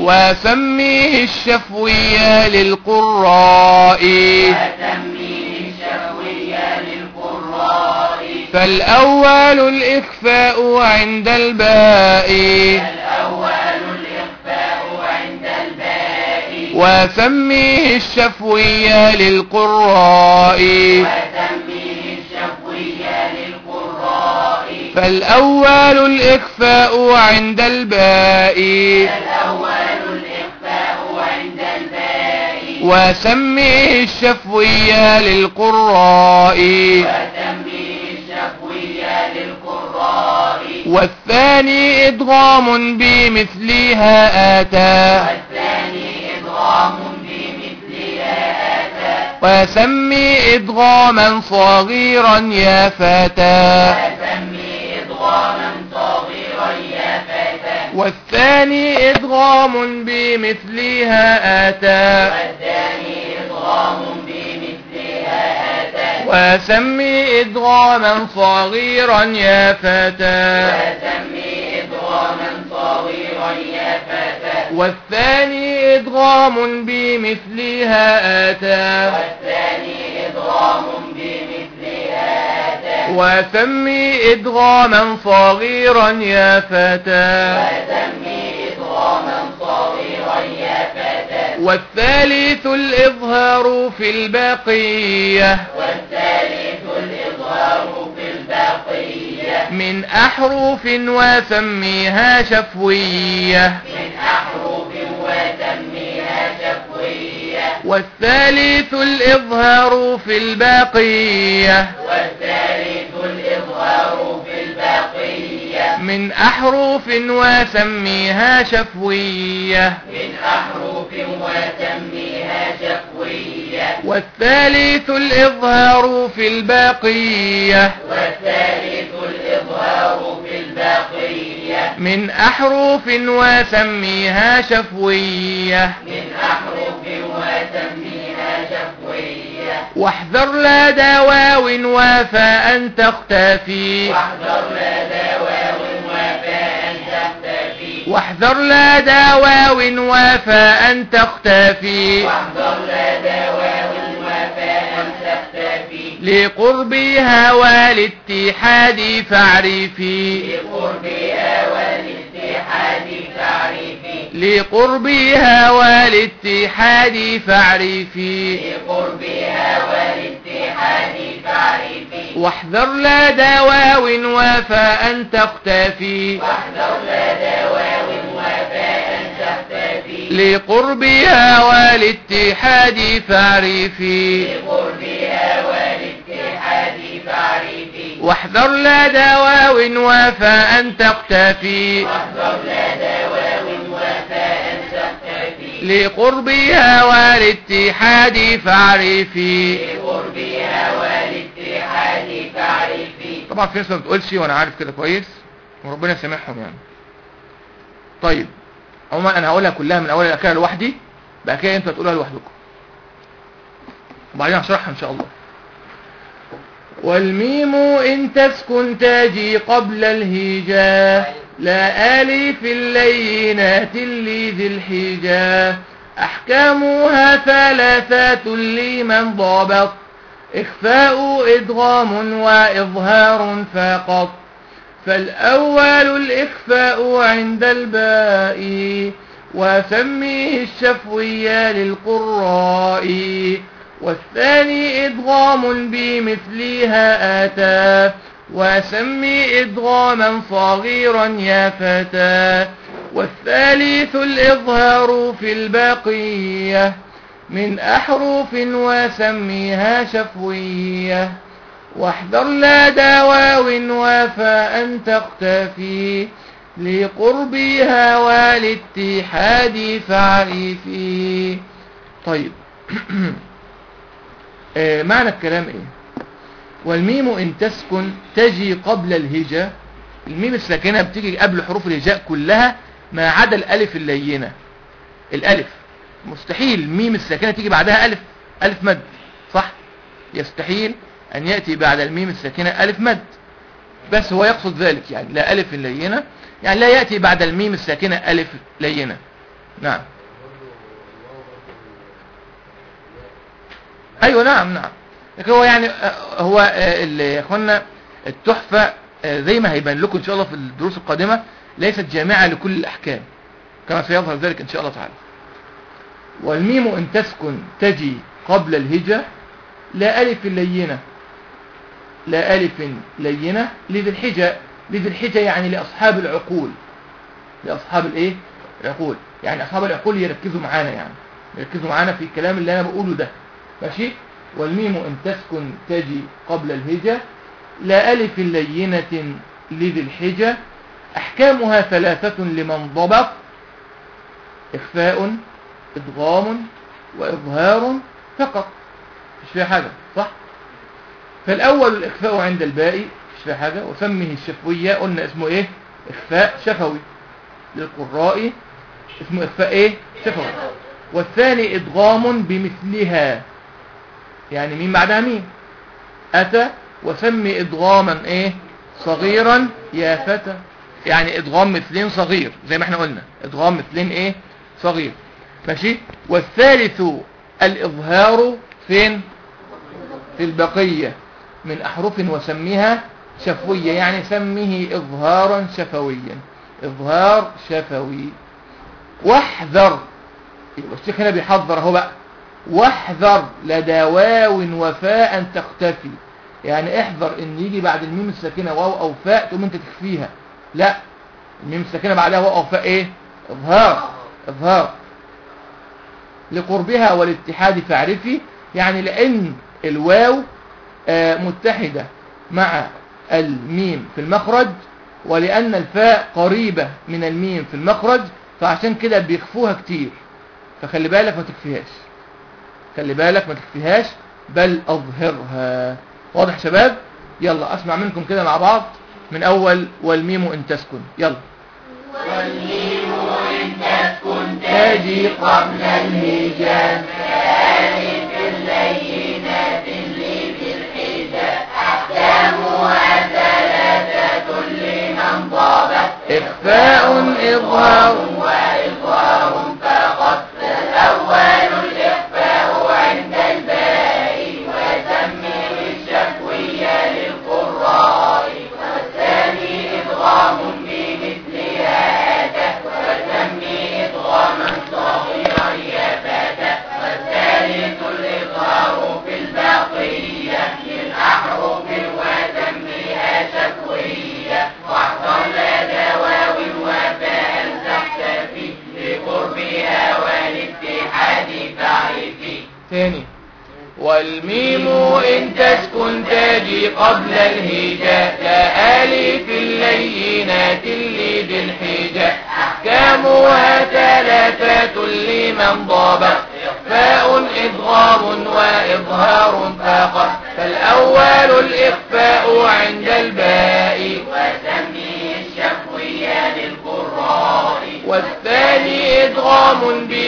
S1: وسميه الشفوي للقراء. فالأول الإخفاء عند الباء وسميه الشفوي للقراء فالأول الإخفاء عند الباء وسميه الشفوي للقراء والثاني إدغام بمثلها آتى وسمي إدغاما صغيرا يا فتى والثاني إدغام بمثلها آتى وسمي إدغاما صغيرا يا فتى والثاني إدغام بمثلها آتى وسمي إدغاما صغيرا يا فتى والثالث الإظهار في البقية من أحرف وسميها شفوية والثالث الإظهار في البقية من أحرف وسميها شفوية والثالث الإظهار في البقية من أحرف وسميها شفوية واحذر لدى واو وفاء تختفي واحذر لدى واو وفاء تختفي لقربها والاتحاد فاعرفي لقربها والاتحاد فاعرفي واحذر لدى واو وفاء تختفي لقربها والاتحاد فاعرفي واحذر لدى واو وفاء تختفي لقربها والاتحاد فاعرفي طبعا في ناس ما بتقولش وانا عارف كده كويس وربنا يسامحهم يعني. طيب عموما انا هقولها كلها من اولها لاخرها لوحدي بقى كده انتوا هتقولوها لوحدكم وبعدين هشرحها ان شاء الله. والميم إن تسكن تجي قبل الهجاء لا ألف اللينات لذي الحجاء أحكامها ثلاثة لمن ضبط إخفاء إدغام وإظهار فقط. فالأول الإخفاء عند الباء وسميه الشفوي للقراء والثاني إدغام بمثلها آتى وسمي إدغاما صغيرا يا فتى. والثالث الإظهار في البقية من أحرف وسميها شفوية واحذر لدى واو وفاء تختفي لقربها والاتحاد فاعرفي. طيب معنى الكلام ايه؟ والميم ان تسكن تجي قبل الهجاء. الميم الساكنه بتيجي قبل حروف الهجاء كلها ما عدا الالف اللينه. الالف مستحيل الميم الساكنه تيجي بعدها الف مد، صح؟ يستحيل ان ياتي بعد الميم الساكنه الف مد، بس هو يقصد ذلك يعني لا الف اللينه، يعني لا ياتي بعد الميم الساكنه الف لينه. نعم ايوه نعم لكن هو يعني هو يا اخوانا التحفة زي ما هيبان لكم ان شاء الله في الدروس القادمة ليست جامعة لكل الاحكام كما سيظهر ذلك ان شاء الله تعالى. والميم ان تسكن تجي قبل الهجة لا ألف لينة، لا ألف لينة لذي الحجة. لذي الحجة يعني لأصحاب العقول، لأصحاب الايه العقول، يعني أصحاب العقول يركزوا معانا، يعني يركزوا معانا في الكلام اللي أنا بقوله ده، ماشي. والميم إن تسكن تجي قبل الهجة لا ألف لينة لذي الحجة. أحكامها ثلاثة لمن ضبط: إخفاء، إدغام، وإظهار فقط، مش فيها حاجة، صح؟ فالأول الإخفاء عند الباء، مش فيها حاجة. وسمه الشفوية، قلنا اسمه إيه؟ إخفاء شفوي. للقراء اسمه إخفاء إيه؟ شفوي. والثاني إدغام بمثلها، يعني مين بعدها مين؟ أتى. وسمي إدغاما إيه؟ صغيرا يا فتى، يعني إدغام مثلين صغير، زي ما احنا قلنا إدغام مثلين إيه؟ صغير، ماشي. والثالث الإظهار فين؟ في البقية من أحرف وسميها شفوية، يعني سميه إظهارا شفويا، إظهار شفوي. واحذر، الشيخ هنا بيحذر اهو بقى، واحذر لدى واو وفاء تختفي، يعني احذر ان يجي بعد الميم الساكنة واو او فاء تقوم انت تخفيها، لا، الميم الساكنة بعدها واو او فاء ايه؟ إظهار، إظهار. لقربها والاتحاد فاعرفي، يعني لأن الواو متحدة مع الميم في المخرج، ولأن الفاء قريبة من الميم في المخرج، فعشان كده بيخفوها كتير، فخلي بالك ما تخفيهاش، خلي بالك ما تخفيهاش، بل أظهرها. واضح شباب؟ يلا أسمع منكم كده مع بعض من أول والميم إن تسكن، يلا.
S3: والميم إن تسكن
S1: تجي قبل الهجاء
S3: كألف اللينة لذي الحجة. أحكامها ثلاثة لمن ضبط:
S1: إخفاء، إظهار،
S3: وإظهار فقط. الأول الإخفاء عند الباء، وسمي الشفوية للقراء. والثاني إدغام بمثلها أتى، وسمي إدغاما صغيرا يا فتى. والثالث الإظهار في البقية للأحرف، وسميها شفوية. واحذر لدى واو وفاء تختفي، لقربها والاتحاد فاعرفي.
S1: ثاني. والميم إن تسكن تجي قبل الهجاء كألف اللينات لذي الحجة. أحكامها ثلاثة لمن ضبط: إخفاء، إدغام، وإظهار فقط. فالأول الإخفاء عند الباء،
S3: وسمي الشفوية للقراء.
S1: والثاني إدغام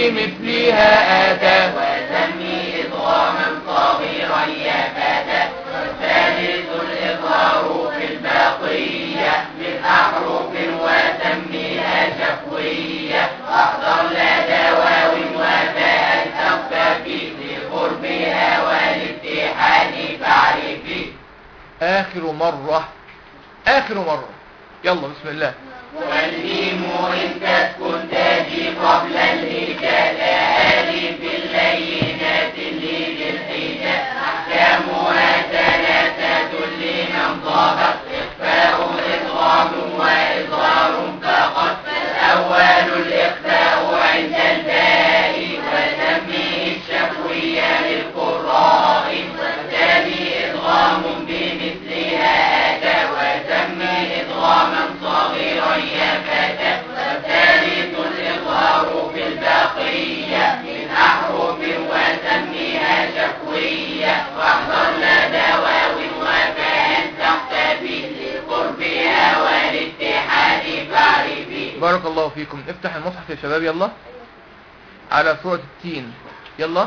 S1: بمثلها آتى،
S3: وسمي إدغاما صغيرا يا فتى. والثالث الإظهار في البقية للأحرف، وسميها شفوية. واحذر لدى واو وفاء تختفي، لقربها والاتحاد فاعرفي.
S1: آخر مرة، آخر مرة، يلا بسم الله.
S3: والميم إن تسكن تجي قبل الهجاء كألف اللينات لذي الحجة. أحكامها ثلاثة لمن ضبط: إخفاء، إدغام، وإظهار فقط. الأول الإخفاء عند الباء، وسميه الشفوية للقراء. والثاني إدغام بمثلها أتى، وسمي إدغاما صغيرا يا فتى. والثالث الإظهار في البقية من أحرف، وسميها شفوية. واحذر لدى واو وفاء تختفي، لقربها والاتحاد فاعرفي.
S1: بارك الله فيكم. افتح المصحف يا شباب، يلا على سورة التين، يلا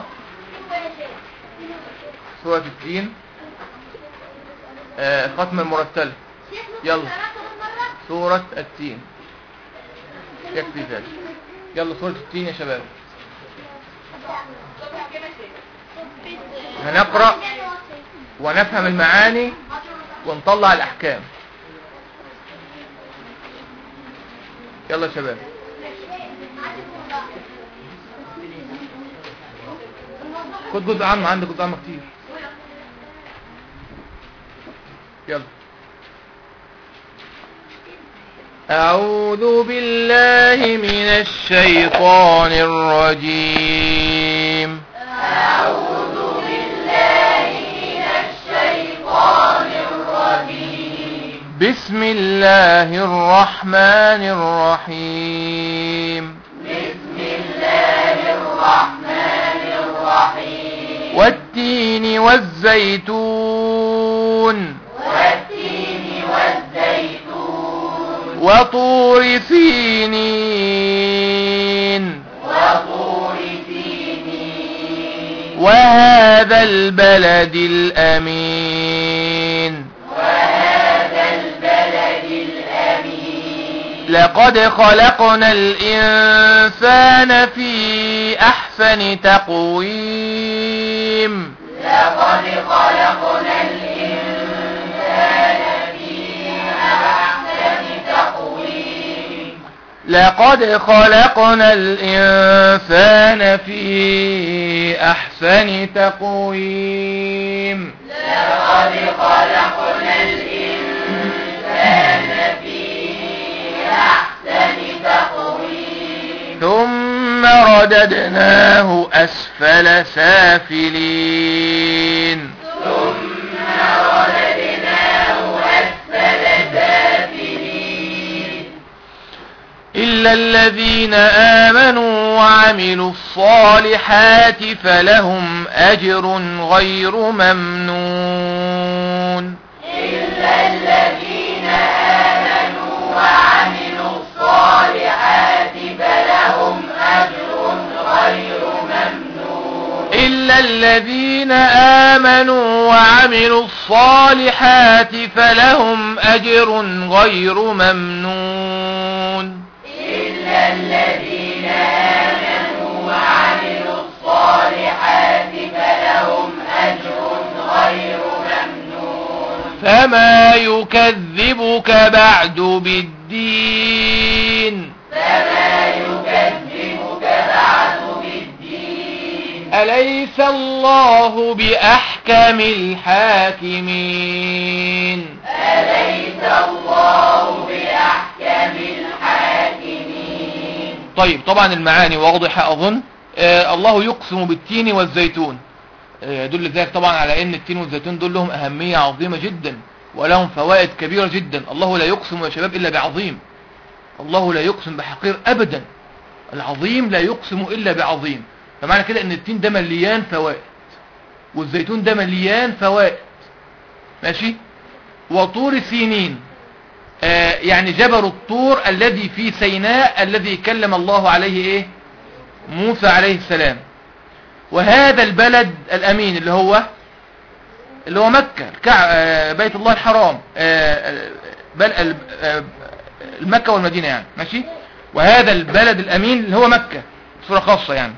S1: سورة التين، ختم المرتلة، يلا سورة التين، يكفي ذلك. يلا سورة التين يا شباب، هنقرأ ونفهم المعاني ونطلع الأحكام. يلا يا شباب. خد جزء عام، عندك جزء عام كتير. يلا. أعوذ بالله من الشيطان الرجيم.
S3: أعوذ بالله من الشيطان الرجيم.
S1: بسم الله الرحمن الرحيم.
S3: بسم الله الرحمن الرحيم.
S1: والتين والزيتون.
S3: والتين والزيتون.
S1: وطور سينين.
S3: وطور سينين.
S1: وهذا البلد الأمين.
S3: وهذا البلد الأمين.
S1: لقد خلقنا الإنسان في أحسن تقويم.
S3: لقد خلقنا الإنسان في أحسن تقويم.
S1: لقد خلقنا الإنسان في أحسن تقويم.
S3: لقد خلقنا الإنسان في أحسن تقويم.
S1: ثم رددناه أسفل سافلين.
S3: ثم رددناه أسفل سافلين.
S1: إلا الذين آمنوا وعملوا الصالحات فلهم أجر غير ممنون.
S3: إلا الذين آمنوا وعملوا الصالحات فلهم أجر غير ممنون.
S1: إلا الذين آمنوا وعملوا الصالحات فلهم أجر غير ممنون.
S3: إلا الذين آمنوا وعملوا الصالحات فلهم أجر غير ممنون.
S1: فما يكذبك بعد بالدين.
S3: فما يكذبك بعد بالدين.
S1: أليس الله بأحكم الحاكمين.
S3: أليس الله بأحكم الحاكمين.
S1: طيب، طبعا المعاني واضحة أظن. الله يقسم بالتين والزيتون، يدل ذلك طبعا على ان التين والزيتون دول لهم أهمية عظيمة جدا ولهم فوائد كبيرة جدا. الله لا يقسم يا شباب إلا بعظيم. الله لا يقسم بحقير أبدا. العظيم لا يقسم إلا بعظيم. فمعنى كده ان التين ده مليان فوائد والزيتون ده مليان فوائد. ماشي. وطور سينين، يعني جبل الطور الذي في سيناء الذي كلم الله عليه ايه؟ موسى عليه السلام. وهذا البلد الأمين اللي هو مكة، بيت الله الحرام، المكة والمدينة يعني. ماشي. وهذا البلد الأمين اللي هو مكة صورة خاصة يعني.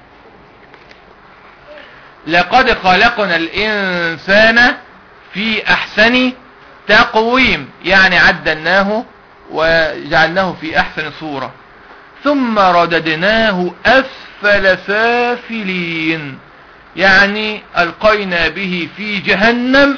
S1: لقد خلقنا الإنسان في أحسن تقويم، يعني عدلناه وجعلناه في أحسن صورة. ثم رددناه أسفل سافلين، يعني ألقينا به في جهنم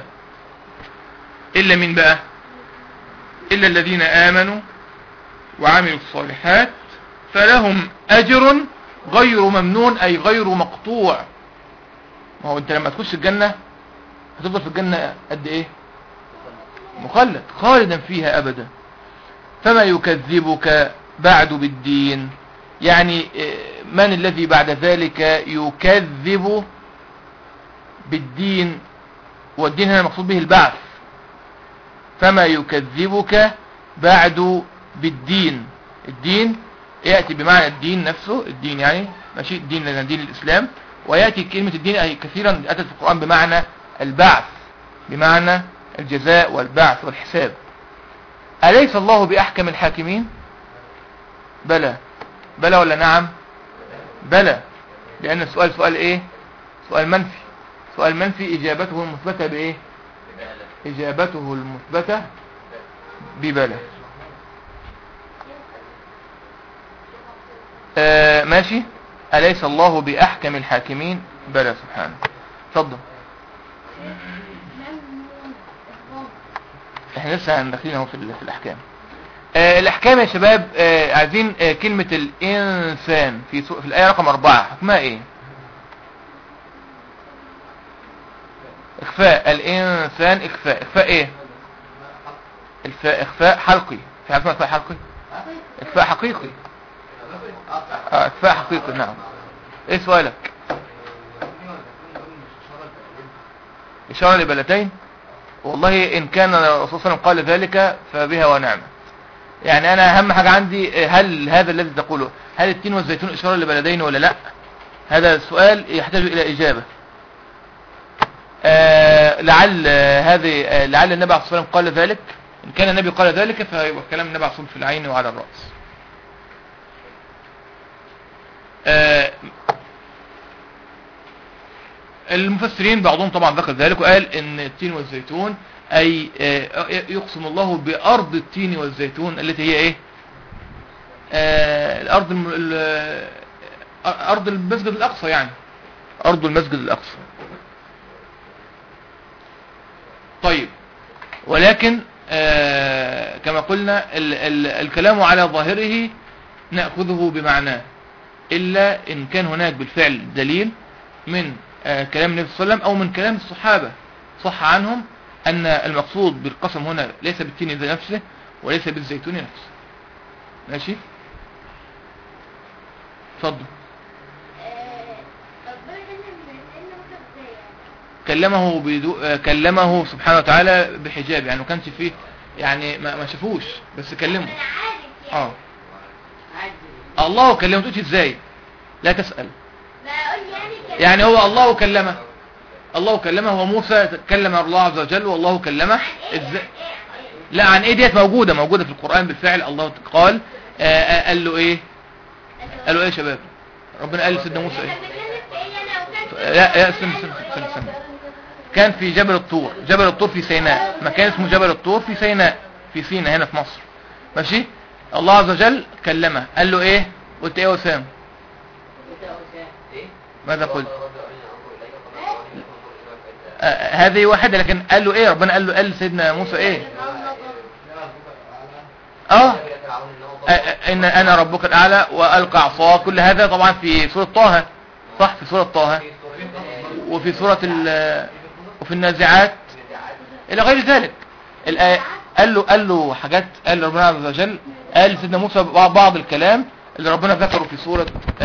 S1: إلا من بقى؟ إلا الذين آمنوا وعملوا الصالحات فلهم أجر غير ممنون، أي غير مقطوع. ما هو أنت لما تخش الجنة هتفضل في الجنة قد إيه؟ مخلد خالدا فيها أبدا. فما يكذبك بعد بالدين، يعني من الذي بعد ذلك يكذب بالدين؟ والدين هنا مقصود به البعث. فما يكذبك بعد بالدين. الدين يأتي بمعنى الدين نفسه، الدين يعني ماشي، الدين لنا دين الإسلام. ويأتي كلمة الدين أي كثيرا أتت في القرآن بمعنى البعث، بمعنى الجزاء والبعث والحساب. أليس الله بأحكم الحاكمين؟ بلى. بلى ولا نعم؟ بلى، لأن السؤال سؤال إيه؟ سؤال منفي. سؤال منفي إجابته المثبتة بإيه؟ إجابته المثبتة ببلى. ماشي. أليس الله بأحكم الحاكمين؟ بلى سبحانه. اتفضل. احنا لسه هندخلين اهو في الأحكام. الأحكام يا شباب، عايزين كلمة الإنسان في الآية رقم 4 حكمها ايه؟ إخفاء الإنسان. إخفاء ايه؟ إخفاء حلقي. في حاجة اسمها إخفاء حلقي؟ إخفاء حقيقي. إخفاء حقيقي. نعم. ايه سؤالك؟ إشارة لبلتين. والله إن كان الرسول صلى الله عليه وسلم قال ذلك فبها ونعمة. يعني أنا أهم حاجة عندي، هل هذا الذي تقوله هل التين والزيتون إشارة لبلدين ولا لا؟ هذا السؤال يحتاج إلى إجابة. لعل النبي عليه الصلاة والسلام قال ذلك. إن كان النبي قال ذلك فيبقى كلام النبي عليه الصلاة والسلام في العين وعلى الرأس. المفسرين بعضهم طبعا ذكر ذلك وقال ان التين والزيتون اي يقسم الله بارض التين والزيتون التي هي ايه؟ ارض المسجد الاقصى، يعني ارض المسجد الاقصى. طيب، ولكن كما قلنا الكلام على ظاهره نأخذه بمعناه، إلا إن كان هناك بالفعل دليل من كلام النبي صلى الله عليه وسلم أو من كلام الصحابة صح عنهم أن المقصود بالقسم هنا ليس بالتين نفسه وليس بالزيتون نفسه. ماشي. اتفضل. كلمه سبحانه وتعالى بحجاب، يعني ما كانش فيه، يعني ما شافوش بس كلمه. الله كلمه. تقولش ازاي؟ لا تسأل. يعني هو الله كلمه وموسى كلم الله عز وجل والله كلمه ازاي؟ لا، عن ايه ديت موجودة في القرآن بالفعل. الله قال قال له ايه يا شباب؟ ربنا قال لسيدنا موسى ايه؟ لا استنى. كان في جبل الطور في سيناء، مكان اسمه جبل الطور في سيناء، في سيناء هنا في مصر. ماشي. الله عز وجل كلمه، قال له ايه؟ قلت ايه يا وسام؟ ماذا قلت؟ هذه واحدة، لكن قال له ايه؟ ربنا قال لسيدنا موسى ايه؟ ان انا ربك الاعلى والقى عصاه. كل هذا طبعا في سورة طه، صح؟ في سورة طه وفي سورة وفي النازعات الى غير ذلك. قال له حاجات، قال ربنا عز وجل قال لسيدنا موسى بعض الكلام اللي ربنا ذكره في سورة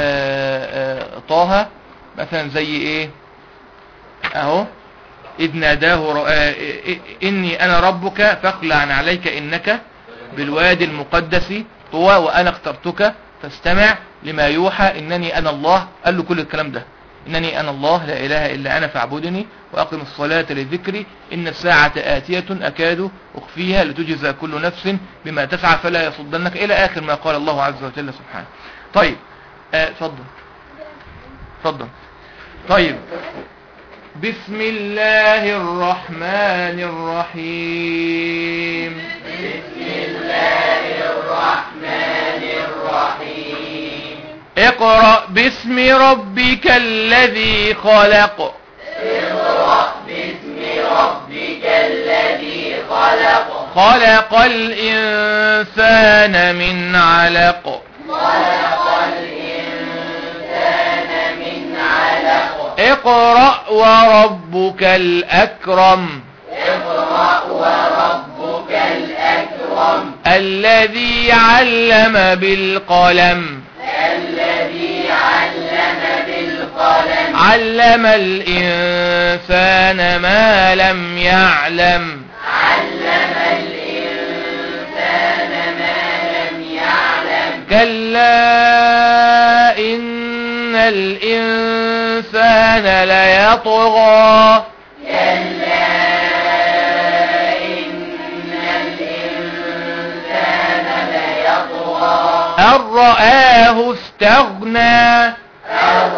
S1: طه، مثلا زي ايه اهو؟ إذ ناداه إني أنا ربك فاخلع عليك إنك بالوادي المقدس طوى وأنا اخترتك فاستمع لما يوحى إنني أنا الله. قال له كل الكلام ده، إنني أنا الله لا إله إلا أنا فاعبدني وأقم الصلاة لذكري إن الساعة آتية أكاد أخفيها لتجزى كل نفس بما تسعى فلا يصدنك، إلى آخر ما قال الله عز وجل سبحانه. طيب اتفضل. طيب، بسم الله الرحمن الرحيم.
S3: بسم الله الرحمن الرحيم.
S1: اقرأ باسم ربك الذي خلق.
S3: اقرأ باسم ربك الذي خلق.
S1: خلق الإنسان من علق.
S3: خلق الإنسان من علق.
S1: اقرأ وربك الأكرم.
S3: اقرأ وربك الأكرم.
S1: الذي علم بالقلم.
S3: الذي علم بالقلم.
S1: علم الإنسان ما لم يعلم.
S3: علم الإنسان ما لم يعلم.
S1: كلا إن الإنسان ليطغى.
S3: كلا إن الإنسان ليطغى.
S1: أن رآه استغنى.
S3: أن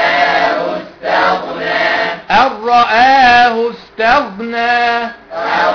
S3: رآه استغنى.
S1: أن رآه استغنى.
S3: أن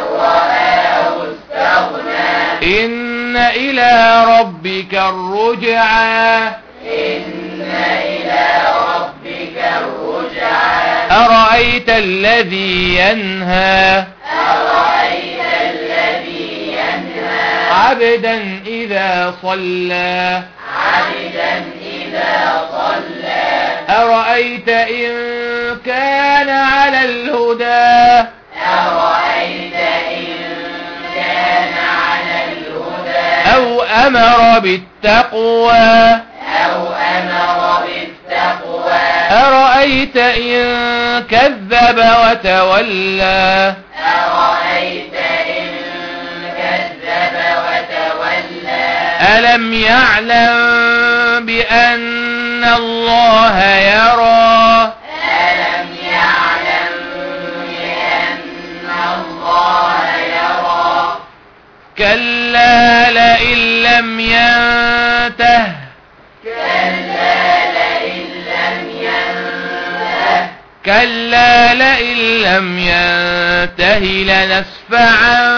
S1: إن إلى ربك الرجعى
S3: إن إلى ربك الرجعى
S1: أرأيت الذي ينهى
S3: أرأيت الذي ينهى
S1: عبدا إذا صلى
S3: عبدا إذا صلى
S1: أرأيت إن كان على الهدى
S3: أرأيت إن كان على الهدى
S1: أو أمر بالتقوى
S3: أو أمر بالتقوى
S1: أرأيت إن كذب وتولى
S3: أرأيت إن كذب وتولى
S1: ألم يعلم بأن الله يرى
S3: ألم يعلم بأن الله يرى
S1: كلا لئن لم ينته
S3: كلا لئن لم ينته
S1: كلا لئن لم ينته لنسفعا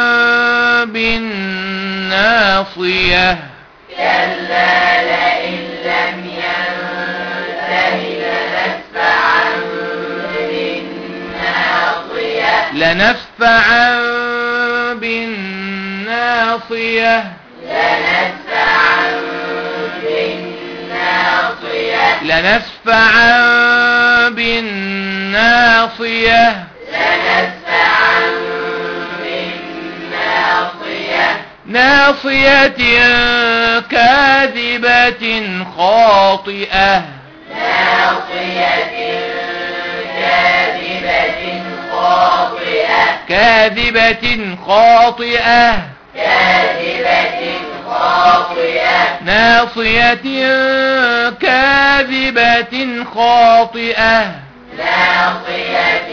S1: بالناصية
S3: كلا لئن لم ينته لنسفعا بالناصية
S1: لنسفعا بالناصية
S3: لنسفعا بالناصية
S1: لنسفعا بالناصية
S3: لنسفعا بالناصية
S1: ناصية كاذبة خاطئة
S3: ناصية كاذبة خاطئة
S1: كاذبة خاطئة
S3: كاذبة خاطئة
S1: ناصية كاذبة خاطئة
S3: ناصية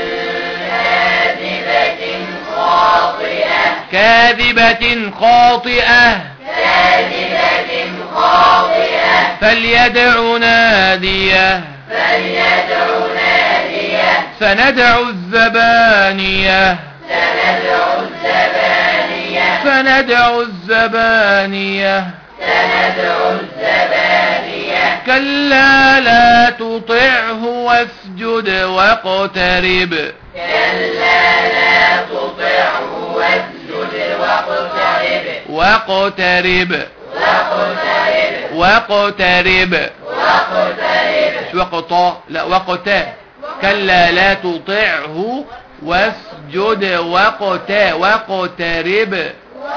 S3: كاذبة خاطئة
S1: كاذبة خاطئة
S3: كاذبة خاطئة
S1: فليدع ناديه
S3: فليدع ناديه
S1: سندع الزبانية
S3: سندع الزبانية
S1: سندع الزبانية
S3: سندع الزبانية
S1: كلا لا تطعه واسجد واقترب
S3: كلا لا تطعه واسجد واقترب
S1: واقترب
S3: واقترب
S1: واقترب
S3: واقترب
S1: مش وقطا لا وقتا كلا لا تطعه واسجد واقترب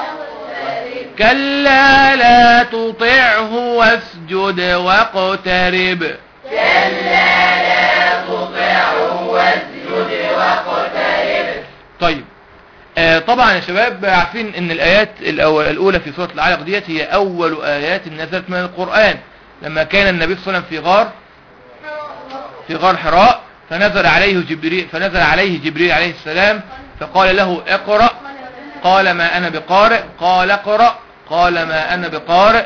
S1: كلا لا تطعه واسجد واقترب
S3: كلا لا تطعه واسجد واقترب.
S1: طيب طبعا يا شباب عارفين ان الايات الاولى في سورة العلق ديت هي اول ايات نزلت من القرآن لما كان النبي صلى الله عليه وسلم في غار حراء فنزل عليه جبريل عليه السلام فقال له اقرأ قال ما انا بقارئ قال اقرأ قال ما انا بقارئ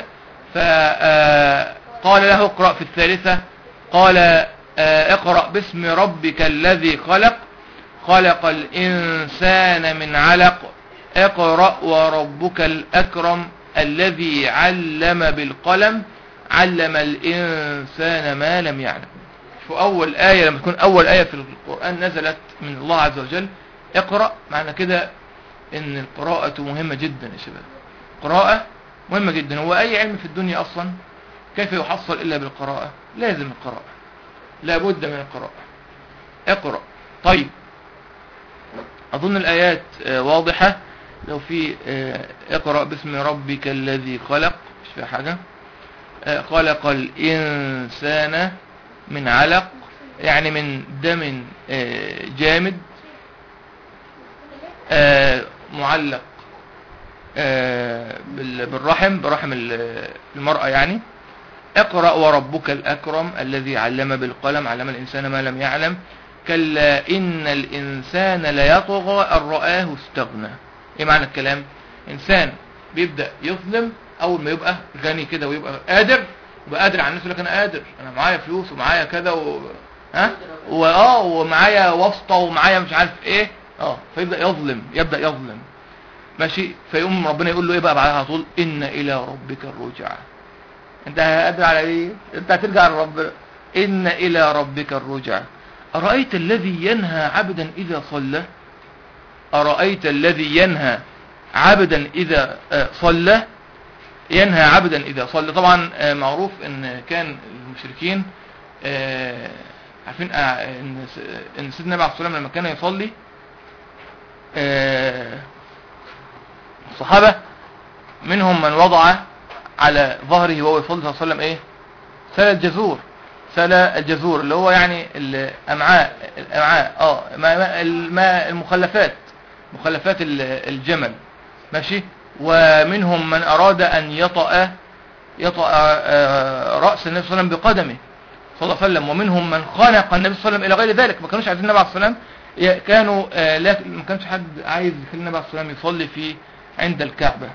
S1: فقال له اقرأ في الثالثة قال اقرأ باسم ربك الذي خلق الإنسان من علق اقرأ وربك الأكرم الذي علم بالقلم علم الإنسان ما لم يعلم. فأول آية لما تكون أول آية في القرآن نزلت من الله عز وجل اقرأ، معنى كده ان القراءة مهمة جدا يا شباب. قراءة مهمة جدا. هو أي علم في الدنيا أصلا كيف يحصل إلا بالقراءة؟ لازم القراءة، لابد من القراءة. اقرأ. طيب أظن الآيات واضحة. لو في اقرأ باسم ربك الذي خلق مش فيها حاجة. خلق الإنسان من علق يعني من دم جامد معلق برحم المرأة يعني. اقرأ وربك الأكرم الذي علم بالقلم علم الإنسان ما لم يعلم. كلا إن الإنسان ليطغى أن رآه استغنى. إيه معنى الكلام؟ إنسان بيبدأ يظلم أول ما يبقى غني كده ويبقى قادر على الناس، يقول لك أنا قادر، أنا معايا فلوس ومعايا كذا ومعايا واسطة ومعايا مش عارف إيه. فيبدأ يظلم. ماشي. فيقوم ربنا يقول له ايه بقى بعدها على طول؟ ان الى ربك الرجعى. انت قادر على ايه؟ انت هترجع لربنا. ان الى ربك الرجعى. ارايت الذي ينهى عبدا اذا صلى؟ ارايت الذي ينهى عبدا اذا صلى. ينهى عبدا اذا صلى. طبعا معروف ان كان المشركين عارفين ان سيدنا النبي عليه الصلاه والسلام لما كان يصلي الصحابه منهم من وضع على ظهره وهو يصلي صلى الله عليه وسلم ايه؟ سل الجزور. سل الجزور اللي هو يعني الامعاء المخلفات، مخلفات الجمل. ماشي. ومنهم من اراد ان يطأ رأس النبي صلى الله عليه وسلم بقدمه صلى الله عليه وسلم. ومنهم من خانق النبي صلى الله عليه وسلم الى غير ذلك. ما كانوش عايزين النبي عليه الصلاه والسلام، كانوا ما كانش حد عايز يخلي النبي عليه الصلاه والسلام يصلي في عند الكعبه.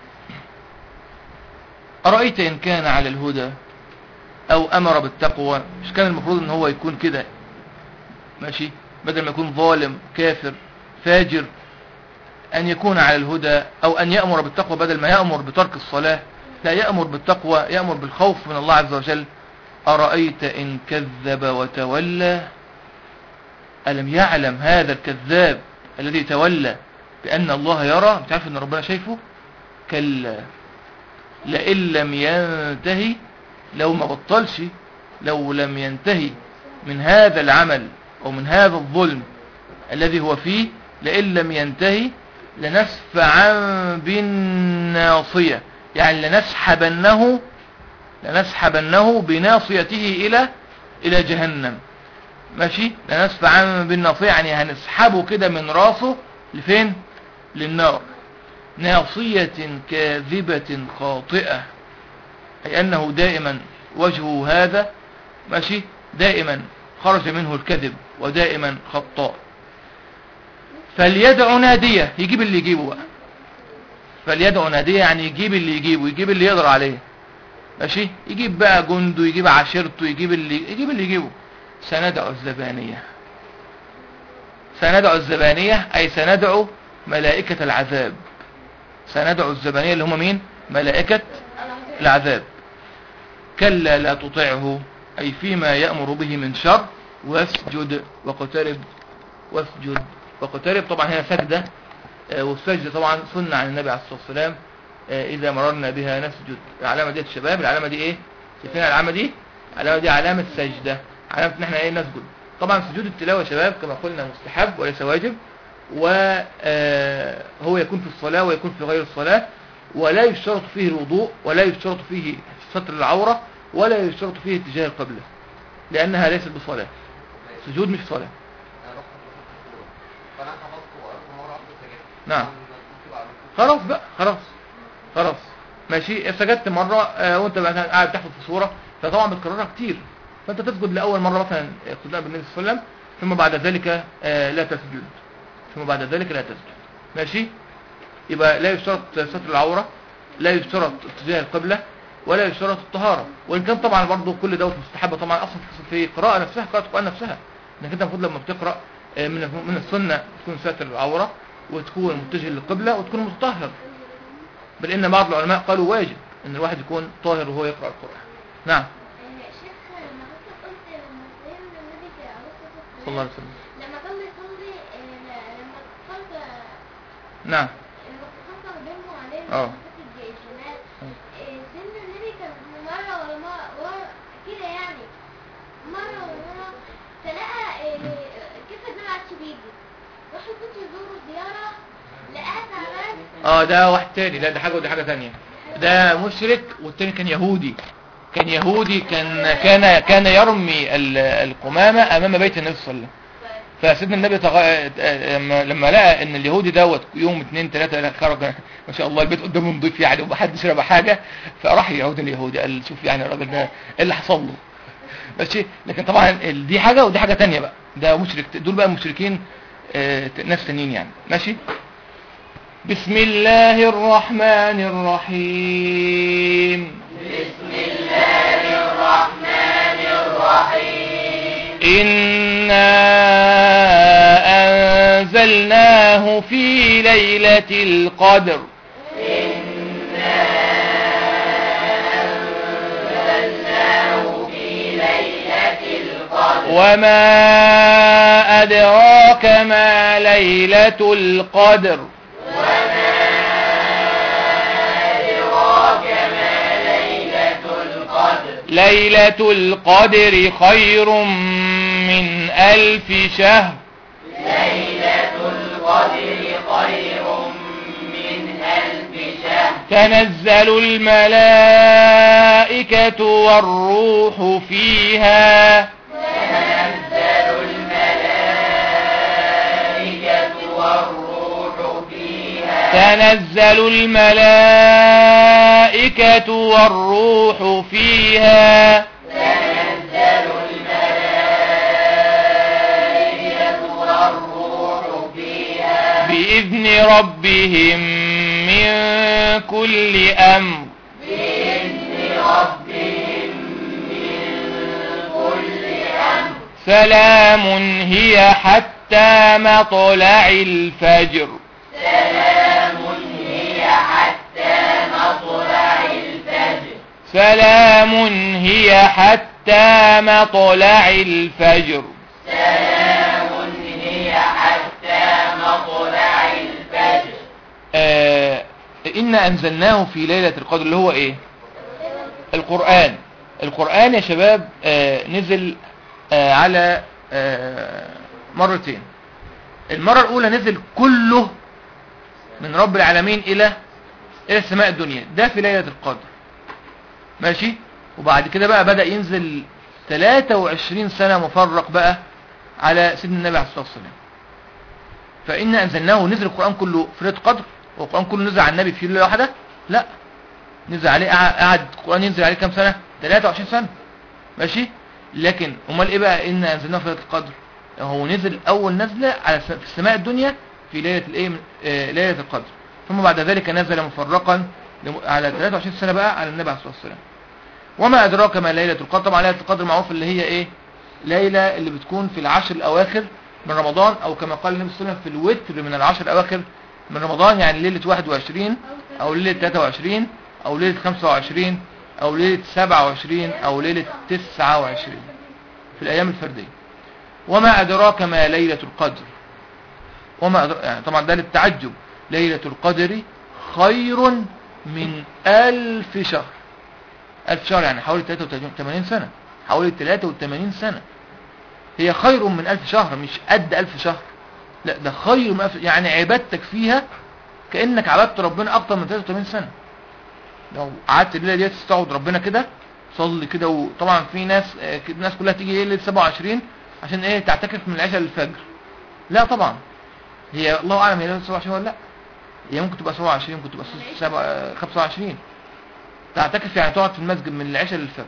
S1: ارايت ان كان على الهدى او امر بالتقوى. مش كان المفروض ان هو يكون كده؟ ماشي. بدل ما يكون ظالم كافر فاجر ان يكون على الهدى، او ان يأمر بالتقوى بدل ما يأمر بترك الصلاة. لا، يأمر بالتقوى، يأمر بالخوف من الله عز وجل. أرأيت إن كذب وتولى. ألم يعلم هذا الكذاب الذي تولى بأن الله يرى؟ انت عارف ان ربنا شايفه؟ كلا لئن لم ينتهي، لو ما بطلش، لو لم ينتهي من هذا العمل او من هذا الظلم الذي هو فيه، لئن لم ينتهي لنسفعا بالناصية، يعني لنسحبنه بناصيته الى جهنم. ماشي. لنسفعا بالناصية يعني هنسحبه كده من راسه لفين؟ للنار. ناصية كاذبة خاطئة، أي أنه دائما وجهه هذا ماشي، دائما خرج منه الكذب ودائما خطاء. فليدع نادية، يجيب اللي يجيبه بقى. فليدع نادية يعني يجيب اللي يجيبه، يجيب اللي يقدر عليه. ماشي. يجيب بقى جنده، يجيب عشيرته، يجيب اللي يجيبه. سندع الزبانية. سندع الزبانية أي سندع ملائكة العذاب. سندع الزبانية اللي هم مين؟ ملائكة العذاب. كلا لا تطعه أي فيما يأمر به من شر، واسجد واقترب. واسجد واقترب طبعا هنا سجدة، والسجدة طبعا سنة عن النبي عليه الصلاة والسلام. إذا مررنا بها نسجد. العلامة دي الشباب، العلامة دي إيه؟ شايفين العلامة دي؟ العلامة دي علامة سجدة، علامة إن إحنا إيه؟ نسجد. طبعا سجود التلاوة يا شباب كما قلنا مستحب وليس واجب، وهو يكون في الصلاة ويكون في غير الصلاة، ولا يشترط فيه الوضوء، ولا يشترط فيه ستر العورة، ولا يشترط فيه اتجاه القبلة، لأنها ليست بصلاة. سجود مش صلاة. نعم. خلاص بقى، خلاص ماشي. سجدت مرة وانت بقى قاعد تحفظ في صورة، فطبعا بتكررها كتير، فانت تسجد لأول مرة مثلا اقتداء بالنبي صلى الله عليه وسلم، ثم بعد ذلك لا تسجد، ماشي. يبقى لا يشترط ستر العورة، لا يشترط اتجاه القبلة، ولا يشترط الطهارة. وإن كان طبعا برضو كل دوت مستحبة طبعا أصلا في قراءة نفسها، قراءة القرآن نفسها، انك انت المفروض لما بتقرأ من السنة تكون ساتر العورة، وتكون متجه للقبلة، وتكون متطهر. بل إن بعض العلماء قالوا واجب ان الواحد يكون طاهر وهو يقرأ القرآن. نعم. صلى الله عليه وسلم
S2: لما كان بيصلي لما اتخلق
S1: نعم
S2: الجيش سن النبي كان مرة ورا كده، يعني مرة ورا تلاقى كيف النبي عادش بيجي، راح كنت يزوروا زيارة لقاه تعبان.
S1: ده واحد تاني. لا ده حاجة ودي حاجة تانية. ده مشرك والتاني كان يهودي. كان يرمي القمامة امام بيت النبي صلى الله عليه وسلم. فسيدنا النبي لما لقى ان اليهودي دوت يوم 2 3 خرج ما شاء الله البيت قدامه نضيف يعني ومحدش رمى حاجه، فراح اليهودي قال شوف يعني الراجل ده ايه اللي حصل له. ماشي. لكن طبعا دي حاجه ودي حاجه ثانيه بقى. ده مشرك، دول بقى مشركين ناس ثانيين يعني. ماشي. بسم الله الرحمن الرحيم.
S3: بسم الله الرحمن الرحيم.
S1: إنا أنزلناه في ليلة القدر وما أدراك ما ليلة القدر ليلة القدر خير من 1000 شهر تنزل الملائكة والروح فيها تنزل الملائكة والروح فيها بإذن ربهم من كل أمر سلام هي حتى مطلع الفجر سلام هي حتى مطلع الفجر إنا أنزلناه في ليلة القدر اللي هو إيه؟ القرآن يا شباب نزل على مرتين. المرة الأولى نزل كله من رب العالمين إلى السماء الدنيا، ده في ليلة القدر ماشي. وبعد كده بقى بدأ ينزل 23 سنة مفرق بقى على سيدنا النبي عليه الصلاة والسلام. فإنا أنزلناه، نزل القرآن كله في ليلة القدر، والقرآن كله نزل على النبي في ليلة واحدة؟ لا، نزل عليه قعد القرآن ينزل عليه كام سنة؟ 23 سنة ماشي. لكن امال ايه بقى إنا أنزلناه في ليلة القدر؟ هو نزل أول نزلة على في السماء الدنيا في ليلة الايه ليلة القدر، ثم بعد ذلك نزل مفرقا على 23 سنة بقى على النبي عليه الصلاة والسلام. وما أدراك ما ليلة القدر؟ طبعا ليلة القدر معروف اللي هي ايه؟ ليلة اللي بتكون في العشر الأواخر من رمضان، أو كما قال النبي صلى الله عليه وسلم في الوتر من العشر الأواخر من رمضان، يعني ليلة 21 أو ليلة 23 أو ليلة 25 أو ليلة 27 أو ليلة 29 في الأيام الفردية. وما أدراك ما ليلة القدر؟ يعني طبعا ده للتعجب. ليلة القدر خير من 1000 شهر. 1000 شهر يعني حوالي 83 سنة، حوالي 83 سنة. هي خير من 1000 شهر، مش قد 1000 شهر، لا ده خير من 1000. يعني عبادتك فيها كأنك عبدت ربنا أكتر من 83 سنة. لو قعدت الليلة دي تستعوذ ربنا كده، صلي كده. وطبعا في ناس الناس كلها تيجي ليلة 27 عشان ايه؟ تعتكف من العشاء للفجر. لا طبعا، هي الله اعلم هي ليلة 27 ولا لا. هي ممكن تبقى 27، ممكن تبقى 25. تعتكف يعني تقعد في المسجد من العشاء للفجر،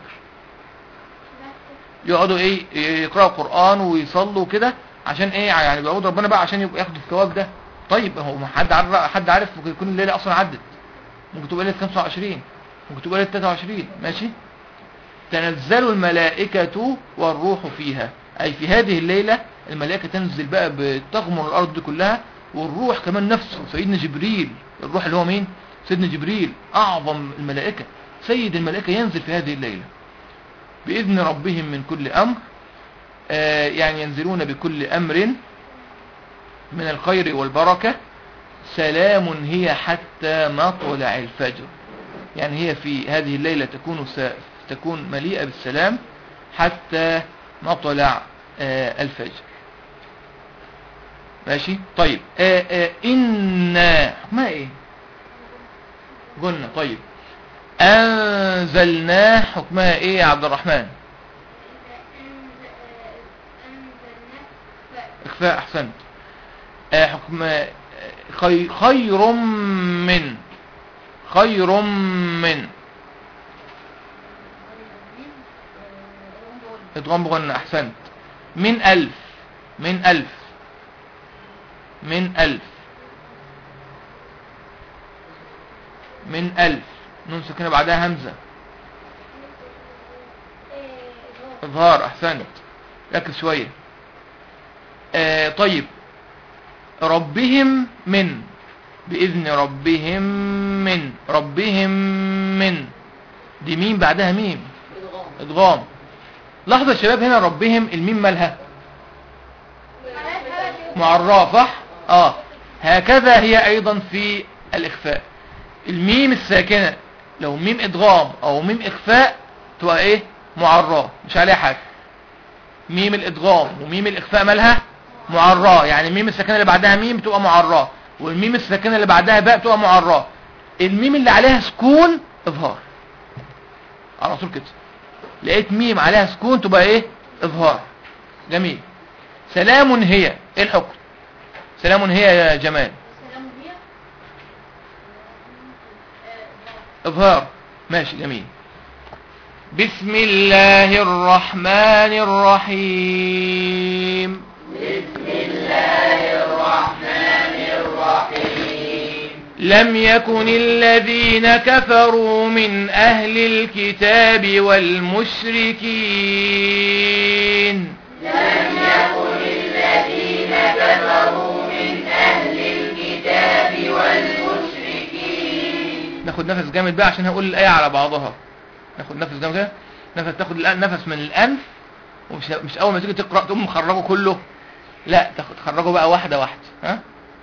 S1: يقعدوا ايه؟ يقرأوا قرآن ويصلوا كده عشان ايه؟ يعني بيعبدوا ربنا بقى عشان يبقى ياخدوا الثواب ده. طيب هو حد عارف ممكن يكون الليلة اصلا عدت، ممكن تبقى ليلة 25، ممكن تبقى ليلة 23 ماشي. تنزل الملائكة والروح فيها، أي في هذه الليلة الملائكة تنزل بقى بتغمر الأرض دي كلها، والروح كمان نفسه سيدنا جبريل. الروح اللي هو مين؟ سيدنا جبريل، أعظم الملائكة، سيد الملائكة، ينزل في هذه الليلة بإذن ربهم من كل أمر. يعني ينزلون بكل أمر من الخير والبركة. سلام هي حتى مطلع الفجر، يعني هي في هذه الليلة تكون مليئة بالسلام حتى مطلع الفجر ماشي. طيب إنا ما إيه قلنا؟ طيب أنزلناه حكمها إيه يا عبد الرحمن؟ إخفاء، أحسنت. حكم خير من ادغام بغنى، أحسنت. من 1000 نون ساكنة بعدها همزة، إظهار، أحسنت. ركز شوية. طيب ربهم من، بإذن ربهم من، ربهم من، دي ميم بعدها ميم ادغام. لحظة يا شباب، هنا ربهم الميم مالها معرّة صح؟ هكذا هي ايضا في الاخفاء. الميم الساكنة لو ميم ادغام او ميم اخفاء تبقى ايه؟ معرّة، مش عليها حاجة. ميم الادغام وميم الاخفاء مالها معرّة، يعني الميم الساكنة اللي بعدها ميم بتبقى معرّة، والميم الساكنة اللي بعدها باء بتبقى معرّة. الميم اللي عليها سكون اظهار على طول كده. لقيت ميم عليها سكون تبقى ايه؟ اظهار. جميل. سلام هي، ايه الحكم؟ سلام هي يا جمال.
S2: سلام هي
S1: اظهار. ماشي جميل. بسم الله الرحمن الرحيم.
S3: بسم الله الرحمن الرحيم.
S1: لم يكن الذين كفروا من أهل الكتاب والمشركين.
S3: لم يكن الذين كفروا من أهل الكتاب والمشركين.
S1: ناخد نفس جامد بقى عشان هقول الآية على بعضها. ناخد نفس جامد كده، تاخد نفس من الأنف، ومش أول ما تيجي تقرأ تقوم مخرجه كله، لا تخرجه بقى واحدة واحدة. ها؟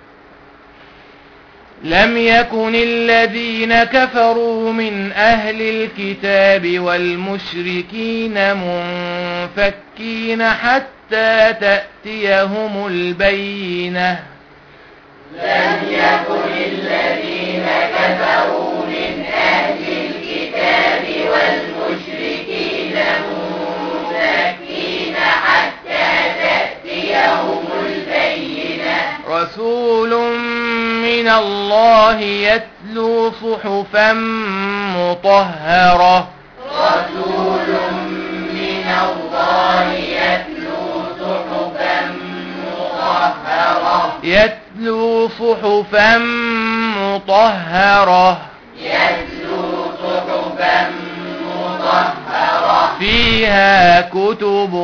S1: لم يكن الذين كفروا من أهل الكتاب والمشركين منفكين حتى تأتيهم البينة.
S3: لم يكن الذين كفروا من أهل الكتاب والمشركين منفكين حتى تأتيهم البينة.
S1: رسول من الله يتلو صحفا مطهرة.
S3: رسول من الله يتلو صحفا مطهرة.
S1: يتلو صحفا مطهرة.
S3: يتلو صحفا مطهرة.
S1: فيها كتب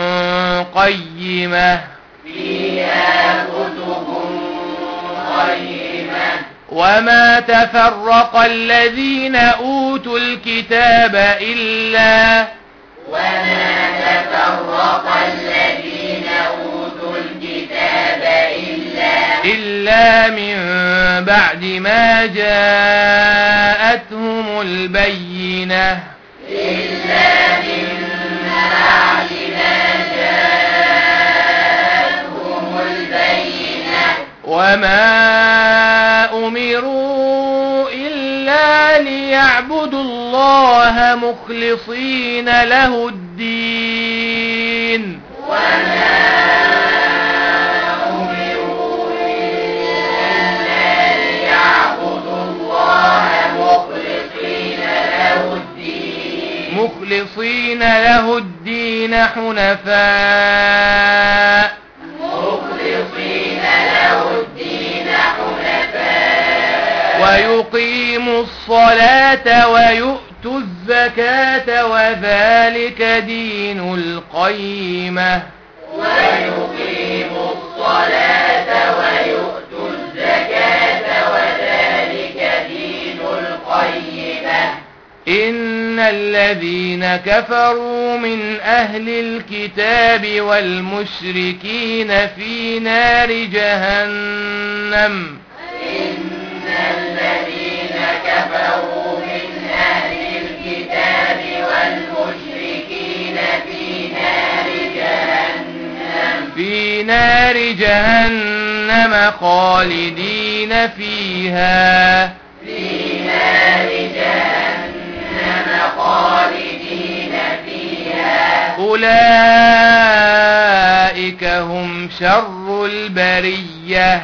S1: قيمة.
S3: فيها كتب قيمة.
S1: وما تفرق الذين أوتوا الكتاب إلا من بعد ما جاءتهم البينة. وما أمروا إلا ليعبدوا الله مخلصين له الدين. مخلصين له الدين حنفاء. ويقيموا الصلاة ويؤتوا الزكاة وذلك دين القيمة.
S3: ويقيموا الصلاة ويؤتوا الزكاة وذلك دين القيمة.
S1: إن الذين كفروا من أهل الكتاب والمشركين في نار جهنم.
S3: الذين كفروا من أهل الكتاب والمشركين في نار
S1: جهنم خالدين فيها. أولئك هم شر البرية.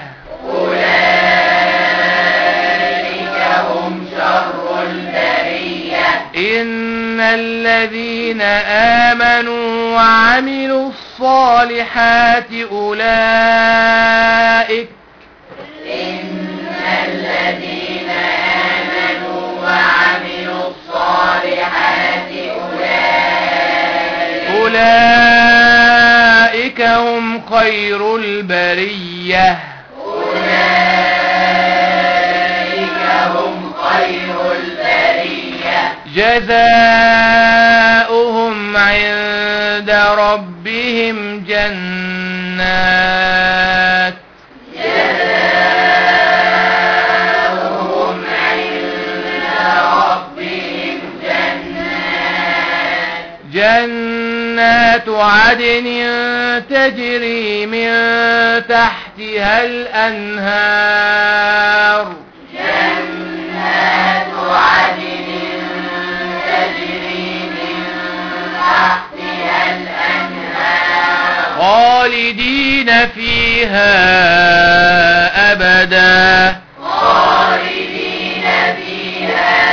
S1: إن الذين آمنوا وعملوا الصالحات أولئك هم خير البرية. جزاؤهم عند ربهم جنات جنات عدن تجري من تحتها الأنهار
S3: جنات عدن تجري من تحتها الأنهار
S1: خالدين فيها أبدا
S3: خالدين فيها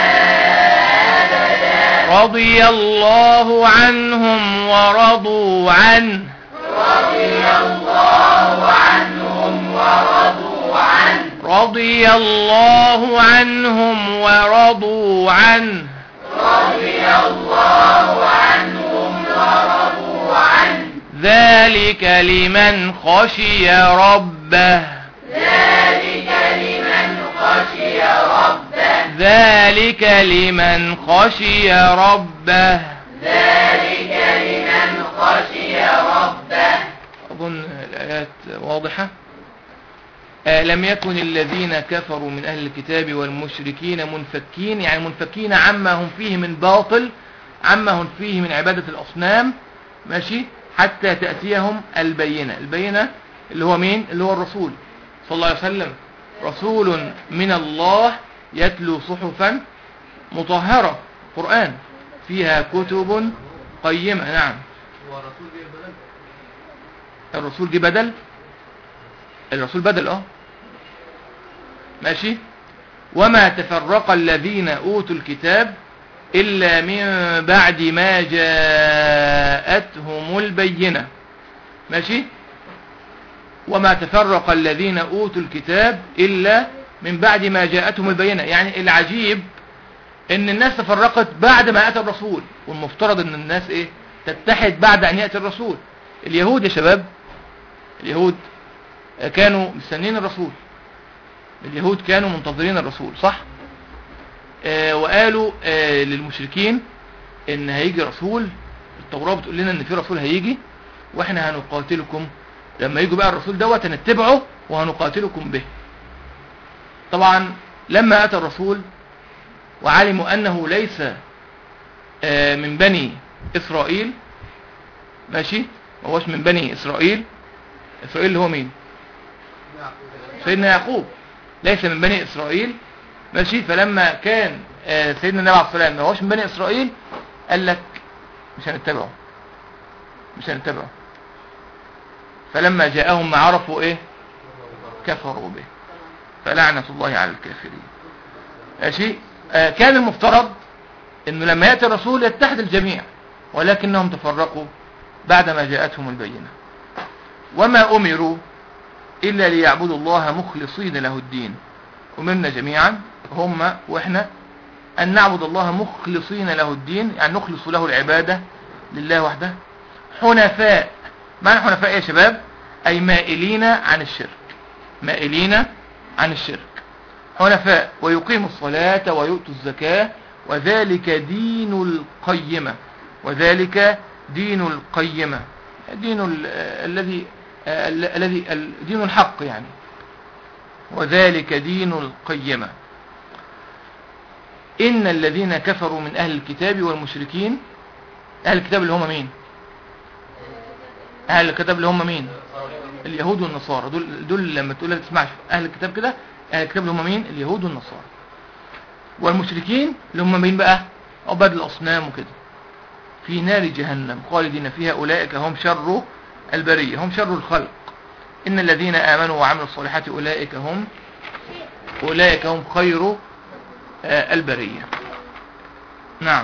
S1: رضي الله عنهم ورضوا عنه
S3: رضي الله عنهم ورضوا عنه
S1: رضي الله عنهم ورضوا عنه
S3: رضي الله عنهم ورضوا عنه
S1: ذلك لمن خشي ربه
S3: ذلك لمن خشي ربه
S1: ذلك لمن خشي ربه
S3: ذلك لمن خشي ربه.
S1: أظن الآيات واضحة. لم يكن الذين كفروا من أهل الكتاب والمشركين منفكين، يعني منفكين عما هم فيه من باطل، عما هم فيه من عبادة الأصنام، ماشي، حتى تأتيهم البينة. البينة اللي هو مين؟ اللي هو الرسول صلى الله عليه وسلم، رسول من الله يتلو صحفا مطهرة، قرآن فيها كتب قيمة. نعم. الرسول جه بدل، الرسول بدل ماشي. وما تفرق الذين أوتوا الكتاب إلا من بعد ما جاءتهم البينة، ماشي. وما تفرق الذين أوتوا الكتاب إلا من بعد ما جاءتهم البينة، يعني العجيب ان الناس تفرقت بعد ما أتى الرسول، والمفترض ان الناس تتحد بعد أن يأتي الرسول. اليهود يا شباب، اليهود كانوا مستنين الرسول، اليهود كانوا منتظرين الرسول، صح؟ وقالوا للمشركين ان هيجي رسول، التوراة بتقول لنا ان في رسول هيجي واحنا هنقاتلكم، لما يجوا بقى الرسول دوت هنتبعه وهنقاتلكم به. طبعا لما أتى الرسول وعلموا أنه ليس من بني إسرائيل، ماشي، ما هوش من بني إسرائيل. إسرائيل اللي هو مين؟ سيدنا يعقوب، ليس من بني إسرائيل، ماشي. فلما كان سيدنا النبي عليه الصلاة والسلام ما هوش من بني إسرائيل، قال لك مش هنتبعه، مش هنتبعه. فلما جاءهم ما عرفوا كفروا به، فلعنة الله على الكافرين، ماشي. كان المفترض انه لما يأتي الرسول يتحد الجميع، ولكنهم تفرقوا بعدما جاءتهم البينة. وما أمروا إلا ليعبدوا الله مخلصين له الدين. أمرنا جميعا، هم وإحنا، أن نعبد الله مخلصين له الدين، يعني نخلص له العبادة لله وحده، حنفاء. معنى حنفاء يا شباب؟ أي مائلين عن الشرك، مائلين عن الشرك، حنفاء، ويقيموا الصلاة ويؤتوا الزكاة، وذلك دين القيمة، وذلك دين القيمة، دين الذي دين الحق يعني، وذلك دين القيمة. إن الذين كفروا من أهل الكتاب والمشركين، أهل الكتاب اللي هم مين؟ أهل الكتاب اللي هم مين؟ اليهود والنصارى. دول لما تقول لها تسمعش أهل الكتاب كده، أهل الكتاب اللي هم مين؟ اليهود والنصارى. والمشركين اللي هم مين بقى؟ عباد الأصنام وكده، في نار جهنم خالدين فيها، أولئك هم شر البرية، هم شر الخلق. إن الذين آمنوا وعملوا الصالحات أولئك هم خير البرية. نعم.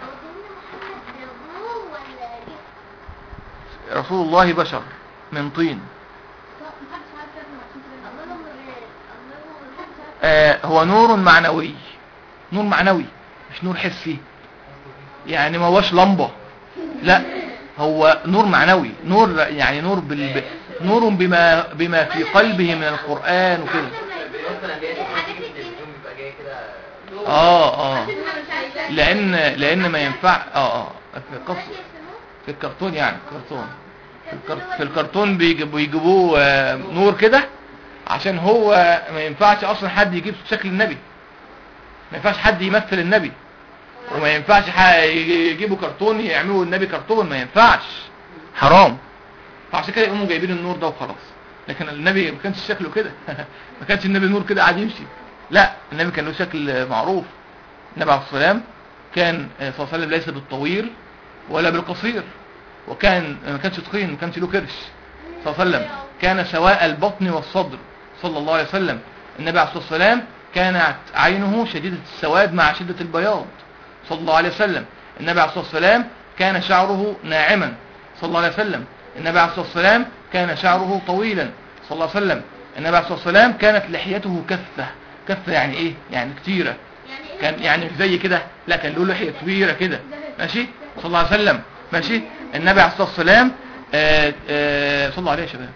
S1: رسول الله بشر من طين. هو نور معنوي، نور معنوي مش نور حسي، يعني ما هوش لمبة، لا، هو نور معنوي، نور يعني نور نور بما في قلبه من القرآن وكده. لان ما ينفع في قص في الكرتون، يعني كرتون في الكرتون بيجيبوه نور كده، عشان هو ما ينفعش اصلا حد يجيب شكل النبي، ما ينفعش حد يمثل النبي، وما ينفعش يجيبوا كرتون يعملوا النبي كرتون، ما ينفعش، حرام. فعشان كده يقوموا جايبين النور ده وخلاص. لكن النبي ما كانش شكله كده ما كانش النبي نور كده قاعد يمشي، لا، النبي كان له شكل معروف. النبي عليه الصلاه والسلام كان صلى الله عليه وسلم ليس بالطويل ولا بالقصير، وكان ما كانش تخين، ما كانش له كرش صلى الله عليه وسلم، كان سواء البطن والصدر صلى الله عليه وسلم. النبي عليه الصلاه والسلام كانت عينه شديده السواد مع شده البياض صلى الله عليه وسلم. النبي عليه الصلاه والسلام كان شعره ناعما صلى الله عليه وسلم. النبي عليه الصلاه والسلام كان شعره طويلا صلى الله عليه وسلم. النبي عليه الصلاه والسلام كانت لحيته كثه يعني ايه؟ يعني كتيره، كان يعني زي كده، لا كان له لحيه كبيره كده، ماشي صلى الله عليه وسلم، ماشي. النبي عليه الصلاه والسلام صلوا عليه يا شباب.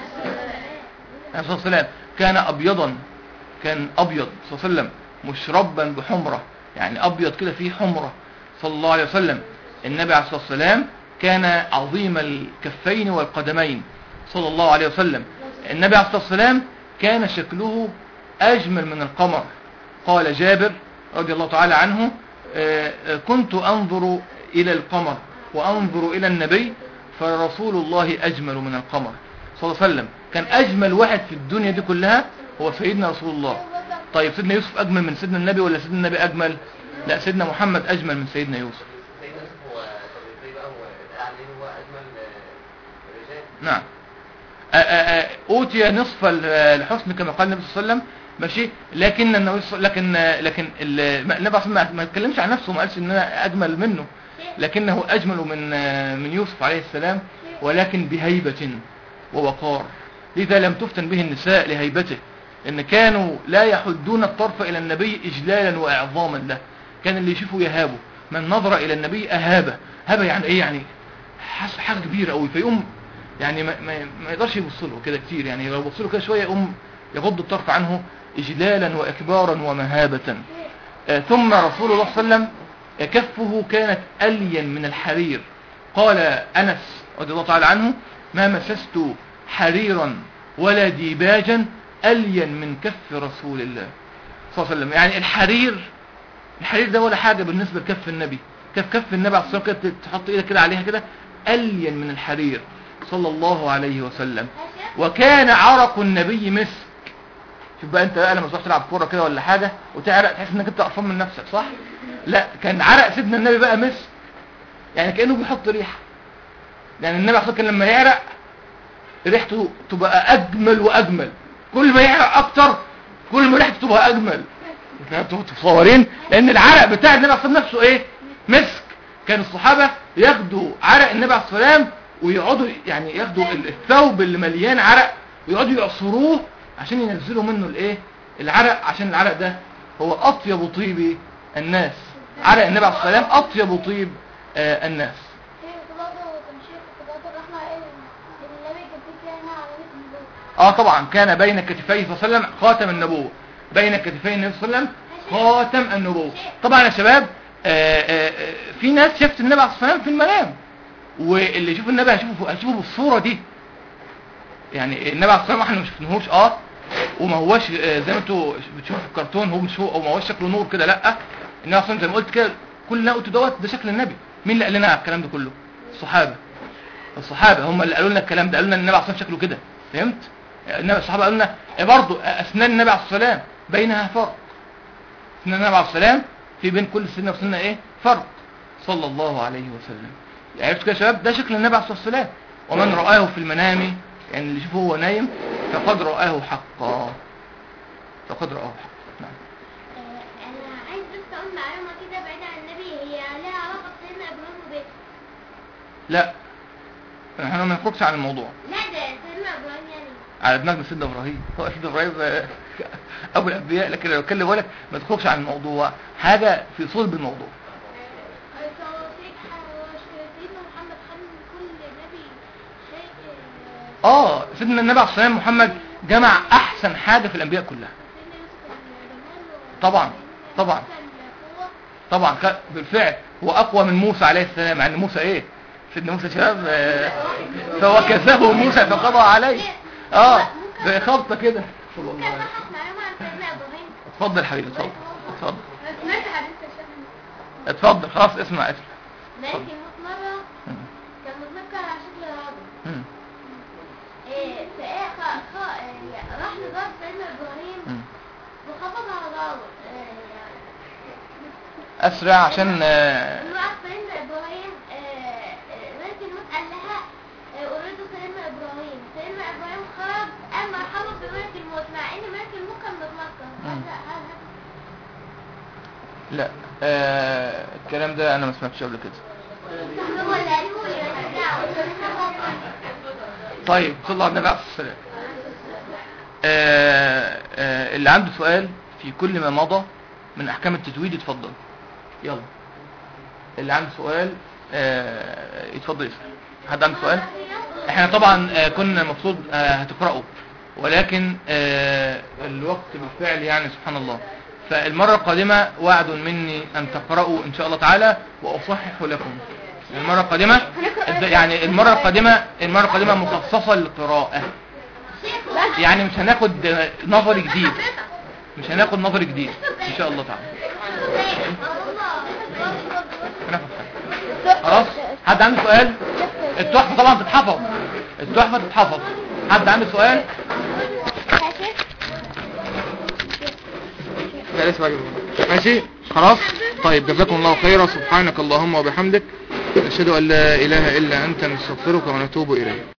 S1: عليه الصلاه والسلام كان ابيضا، كان ابيض صلى الله عليه وسلم مشربا بحمره، يعني ابيض كده فيه حمره صلى الله عليه وسلم. النبي عليه الصلاه والسلام كان عظيم الكفين والقدمين صلى الله عليه وسلم. النبي عليه الصلاه والسلام كان شكله اجمل من القمر. قال جابر رضي الله تعالى عنه: كنت انظر الى القمر وانظر الى النبي فرسول الله اجمل من القمر صلى الله عليه وسلم. كان اجمل واحد في الدنيا دي كلها هو سيدنا رسول الله. طيب سيدنا يوسف اجمل من سيدنا النبي ولا سيدنا النبي اجمل؟ لا، سيدنا محمد اجمل من سيدنا يوسف.
S4: سيدنا يوسف هو ازاي بقى هو قال هو اجمل الرجال؟
S1: نعم، اوتي نصف الحسن كما قال النبي صلى الله عليه وسلم، ماشي. لكن النبي صلى الله عليه وسلم ما اتكلمش عن نفسه، ما قالش ان انا اجمل منه، لكنه اجمل من يوسف عليه السلام، ولكن بهيبة ووقار. لذا لم تفتن به النساء لهيبته، ان كانوا لا يحدون الطرف الى النبي اجلالا واعظاما له. كان اللي يشوفه يهابه، من نظر الى النبي اهابه. هبه يعني ايه؟ يعني حس حاجه كبيره قوي، فيقوم يعني ما يقدرش يبص له كده كتير، يعني لو يبص له كده شويه يقوم يغض الطرف عنه اجلالا واكبارا ومهابه. ثم رسول الله صلى الله عليه وسلم كفه كانت الين من الحرير. قال انس رضي الله تعالى عنه: ما مسست حريرا ولا ديباجا الين من كف رسول الله صلى الله عليه وسلم. يعني الحرير ده ولا حاجه بالنسبه لكف النبي. كف النبي عليه الصلاه والسلام تحط ايدك كده عليها كده الين من الحرير صلى الله عليه وسلم. وكان عرق النبي مسك. شوف بقى انت بقى لما تروح تلعب كوره كده ولا حاجه وتعرق تحس انك انت قرفان من نفسك، صح؟ لا، كان عرق سيدنا النبي بقى مسك، يعني كانه بيحط ريحه. يعني النبي عليه الصلاه والسلام لما يعرق ريحته تبقى اجمل واجمل، كل ما يعرق اكتر كل ما ريحته تبقى اجمل. انتوا متصورين؟ لان العرق بتاع النبي عليه الصلاه والسلام نفسه ايه؟ مسك. كان الصحابه ياخدوا عرق النبي عليه الصلاه والسلام ويقعدوا يعني ياخدوا الثوب اللي مليان عرق ويقعدوا يعصروه عشان ينزلوا منه الايه؟ العرق، عشان العرق ده هو اطيب طيب الناس. عرق النبي عليه الصلاه والسلام اطيب طيب الناس. طبعا كان بين كتفيه صلى الله عليه وسلم خاتم النبوة. بين كتفي النبي صلى الله عليه وسلم خاتم النبوة. طبعا يا شباب في ناس شافت النبي عليه الصلاه والسلام في المنام، واللي يشوف النبي هيشوفه بالصورة دي. يعني النبي عليه الصلاه والسلام احنا ما شفناهوش وما هوش زي ما انتوا بتشوفوا في الكرتون، هو مش هو او ما هوش شكله نور كده، لا. النبي عليه الصلاه والسلام زي ما قلت كده كل اللي قلته ده شكل النبي. مين اللي قال لنا الكلام ده كله؟ الصحابه هم اللي قالوا لنا الكلام ده، قالوا لنا النبي عليه الصلاه والسلام شكله كده، فهمت؟ الصحابه قالوا لنا برضه اسنان النبي عليه الصلاه والسلام بينها فرق. اسنان النبي عليه الصلاه والسلام في بين كل سنه وسنه ايه؟ فرق صلى الله عليه وسلم. عرفتوا كده يا شباب؟ ده شكل النبي عليه الصلاه والسلام. ومن رآه في المنام، يعني اللي يشوفه هو نايم، فقد رآه حقا. فقد رآه حقا. نعم.
S2: انا عايز بس اقول معلومه كده بعيده عن النبي، هي لها علاقه بسيدنا ابراهيم وبيته.
S1: لا، احنا ما نخرجش عن الموضوع.
S2: لا، ده سيدنا ابراهيم يعني
S1: على دماغنا سيدنا ابراهيم. هو سيدنا ابراهيم ابو الانبياء، لكن لو اتكلم بقولك ما تخرجش عن الموضوع، حاجه في صلب الموضوع. سيدنا النبي عليه الصلاه والسلام محمد جمع احسن حاجه في الانبياء كلها. طبعا طبعا بالفعل هو اقوى من موسى عليه السلام، مع ان موسى ايه سيدنا موسى شباب فهو كذبه موسى فقضى عليه زي خبطه كده.
S2: ممكن اصحح معلومه عن سيدنا ابراهيم؟
S1: اتفضل حبيبي اتفضل.
S2: انا سمعت حديث الشيخ.
S1: اتفضل خلاص اسمع.
S2: ماشي. مره كان متنكر على شكل راجل. راح لدار سيدنا ابراهيم وخبط على داره.
S1: اسرع عشان
S2: راح سيدنا ابراهيم ملك الموت قال لها اريد سيدنا ابراهيم. سيدنا ابراهيم خرج اما حلف بملك الموت مع ان ملك الموت كان متنكر.
S1: لا الكلام ده انا ما سمعتش قبل كده.
S2: هو اللي قاله لي.
S1: طيب صلى على النبي عليه الصلاه والسلام. اللي عنده سؤال في كل ما مضى من احكام التجويد يتفضل. يلا اللي عنده سؤال يتفضل يسأل. حد عنده سؤال؟ احنا طبعا كنا مفروض هتقرأوا، ولكن الوقت بالفعل يعني سبحان الله. فالمرة القادمة وعد مني ان تقرأوا ان شاء الله تعالى واصحح لكم. المرة القادمة يعني المرة القادمة مخصصة للقراءة، يعني مش هناخد نظر جديد، ان شاء الله تعالى. خلاص حد عنده سؤال؟ التحفة طبعا تتحفظ. حد عنده سؤال؟ ماشي خلاص. طيب جزاكم الله خيرا. سبحانك اللهم وبحمدك نشهد ان لا اله الا انت نستغفرك ونتوب اليك.